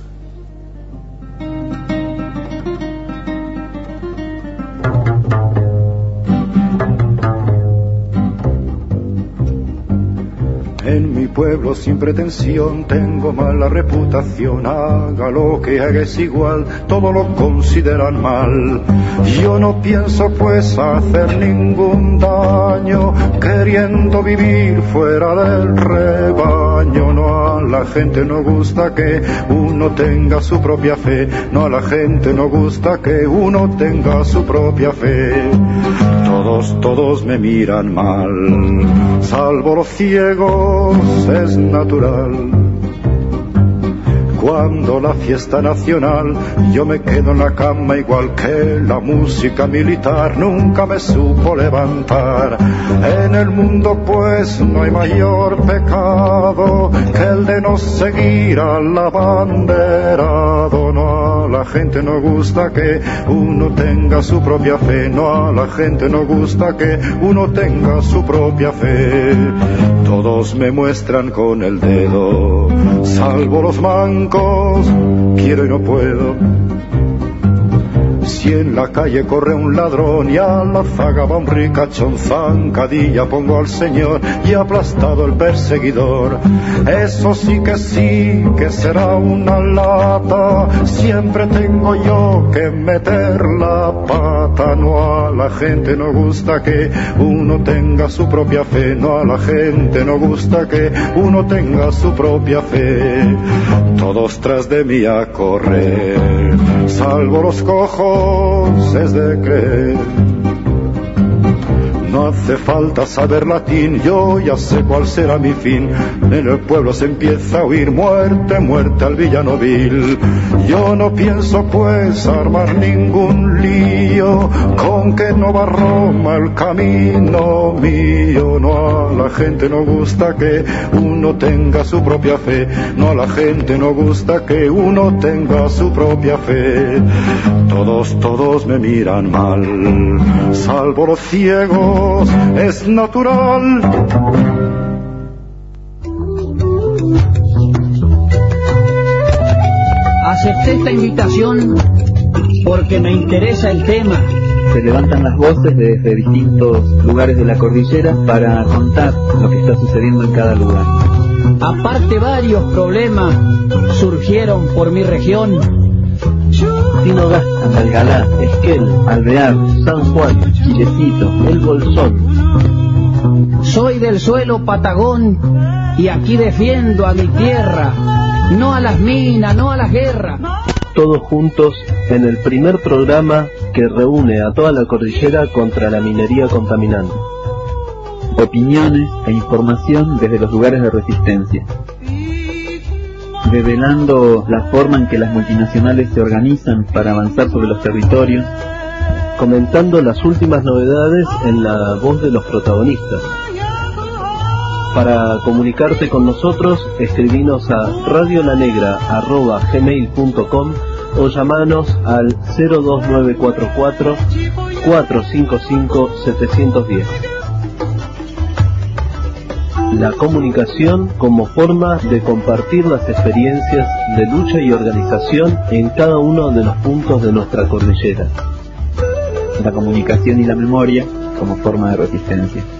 [SPEAKER 14] En mi pueblo sin pretensión tengo mala reputación, haga lo que haga es igual, todo lo consideran mal. Yo no pienso pues hacer ningún daño, queriendo vivir fuera del rebaño. No, a la gente no gusta que uno tenga su propia fe, no, a la gente no gusta que uno tenga su propia fe. Todos, todos me miran mal, salvo los ciegos, es natural. Cuando la fiesta nacional, yo me quedo en la cama igual que la música militar nunca me supo levantar. En el mundo pues no hay mayor pecado que el de no seguir al abanderado. No, a la gente no gusta que uno tenga su propia fe, no, a la gente no gusta que uno tenga su propia fe. Todos me muestran con el dedo, salvo los mancos, quiero y no puedo. Si en la calle corre un ladrón y a la zaga va un ricachón, zancadilla pongo al señor y aplastado el perseguidor. Eso sí que sí, que será una lata, siempre tengo yo que meter la pata. No, a la gente no gusta que uno tenga su propia fe, no, a la gente no gusta que uno tenga su propia fe. Todos tras de mí a correr, salvo los cojos, es de creer. No hace falta saber latín, yo ya sé cuál será mi fin. En el pueblo se empieza a oír muerte, muerte al villano vil. Yo no pienso pues armar ningún lío, con que no va Roma el camino mío. No, a la gente no gusta que uno tenga su propia fe, no, a la gente no gusta que uno tenga su propia fe. Todos, todos me miran mal, salvo los ciegos, es natural.
[SPEAKER 1] Acepté esta invitación porque me interesa el tema.
[SPEAKER 2] Se levantan las voces desde distintos lugares de la cordillera para contar lo que está sucediendo en cada lugar.
[SPEAKER 1] Aparte, varios problemas surgieron por mi región.
[SPEAKER 2] Tinogasta, Algalá, Esquel, Alvear, San Juan, Chilecito, El Bolsón.
[SPEAKER 1] Soy del suelo patagón y aquí defiendo a mi tierra, no a las minas, no a las guerras.
[SPEAKER 3] Todos juntos en el primer programa que reúne a toda la cordillera contra la minería contaminante.
[SPEAKER 2] Opiniones e información desde los lugares de resistencia, revelando la forma en que las multinacionales se organizan para avanzar sobre los territorios,
[SPEAKER 3] comentando las últimas novedades en la voz de los protagonistas. Para comunicarte con nosotros, escribinos a radiolanegra arroba gmail punto com o llamanos al cero dos nueve cuatro cuatro, cuatro cinco cinco, siete uno cero. La comunicación como forma de compartir las experiencias de lucha y organización en cada uno de los puntos de nuestra cordillera.
[SPEAKER 2] La comunicación y la memoria como forma de resistencia.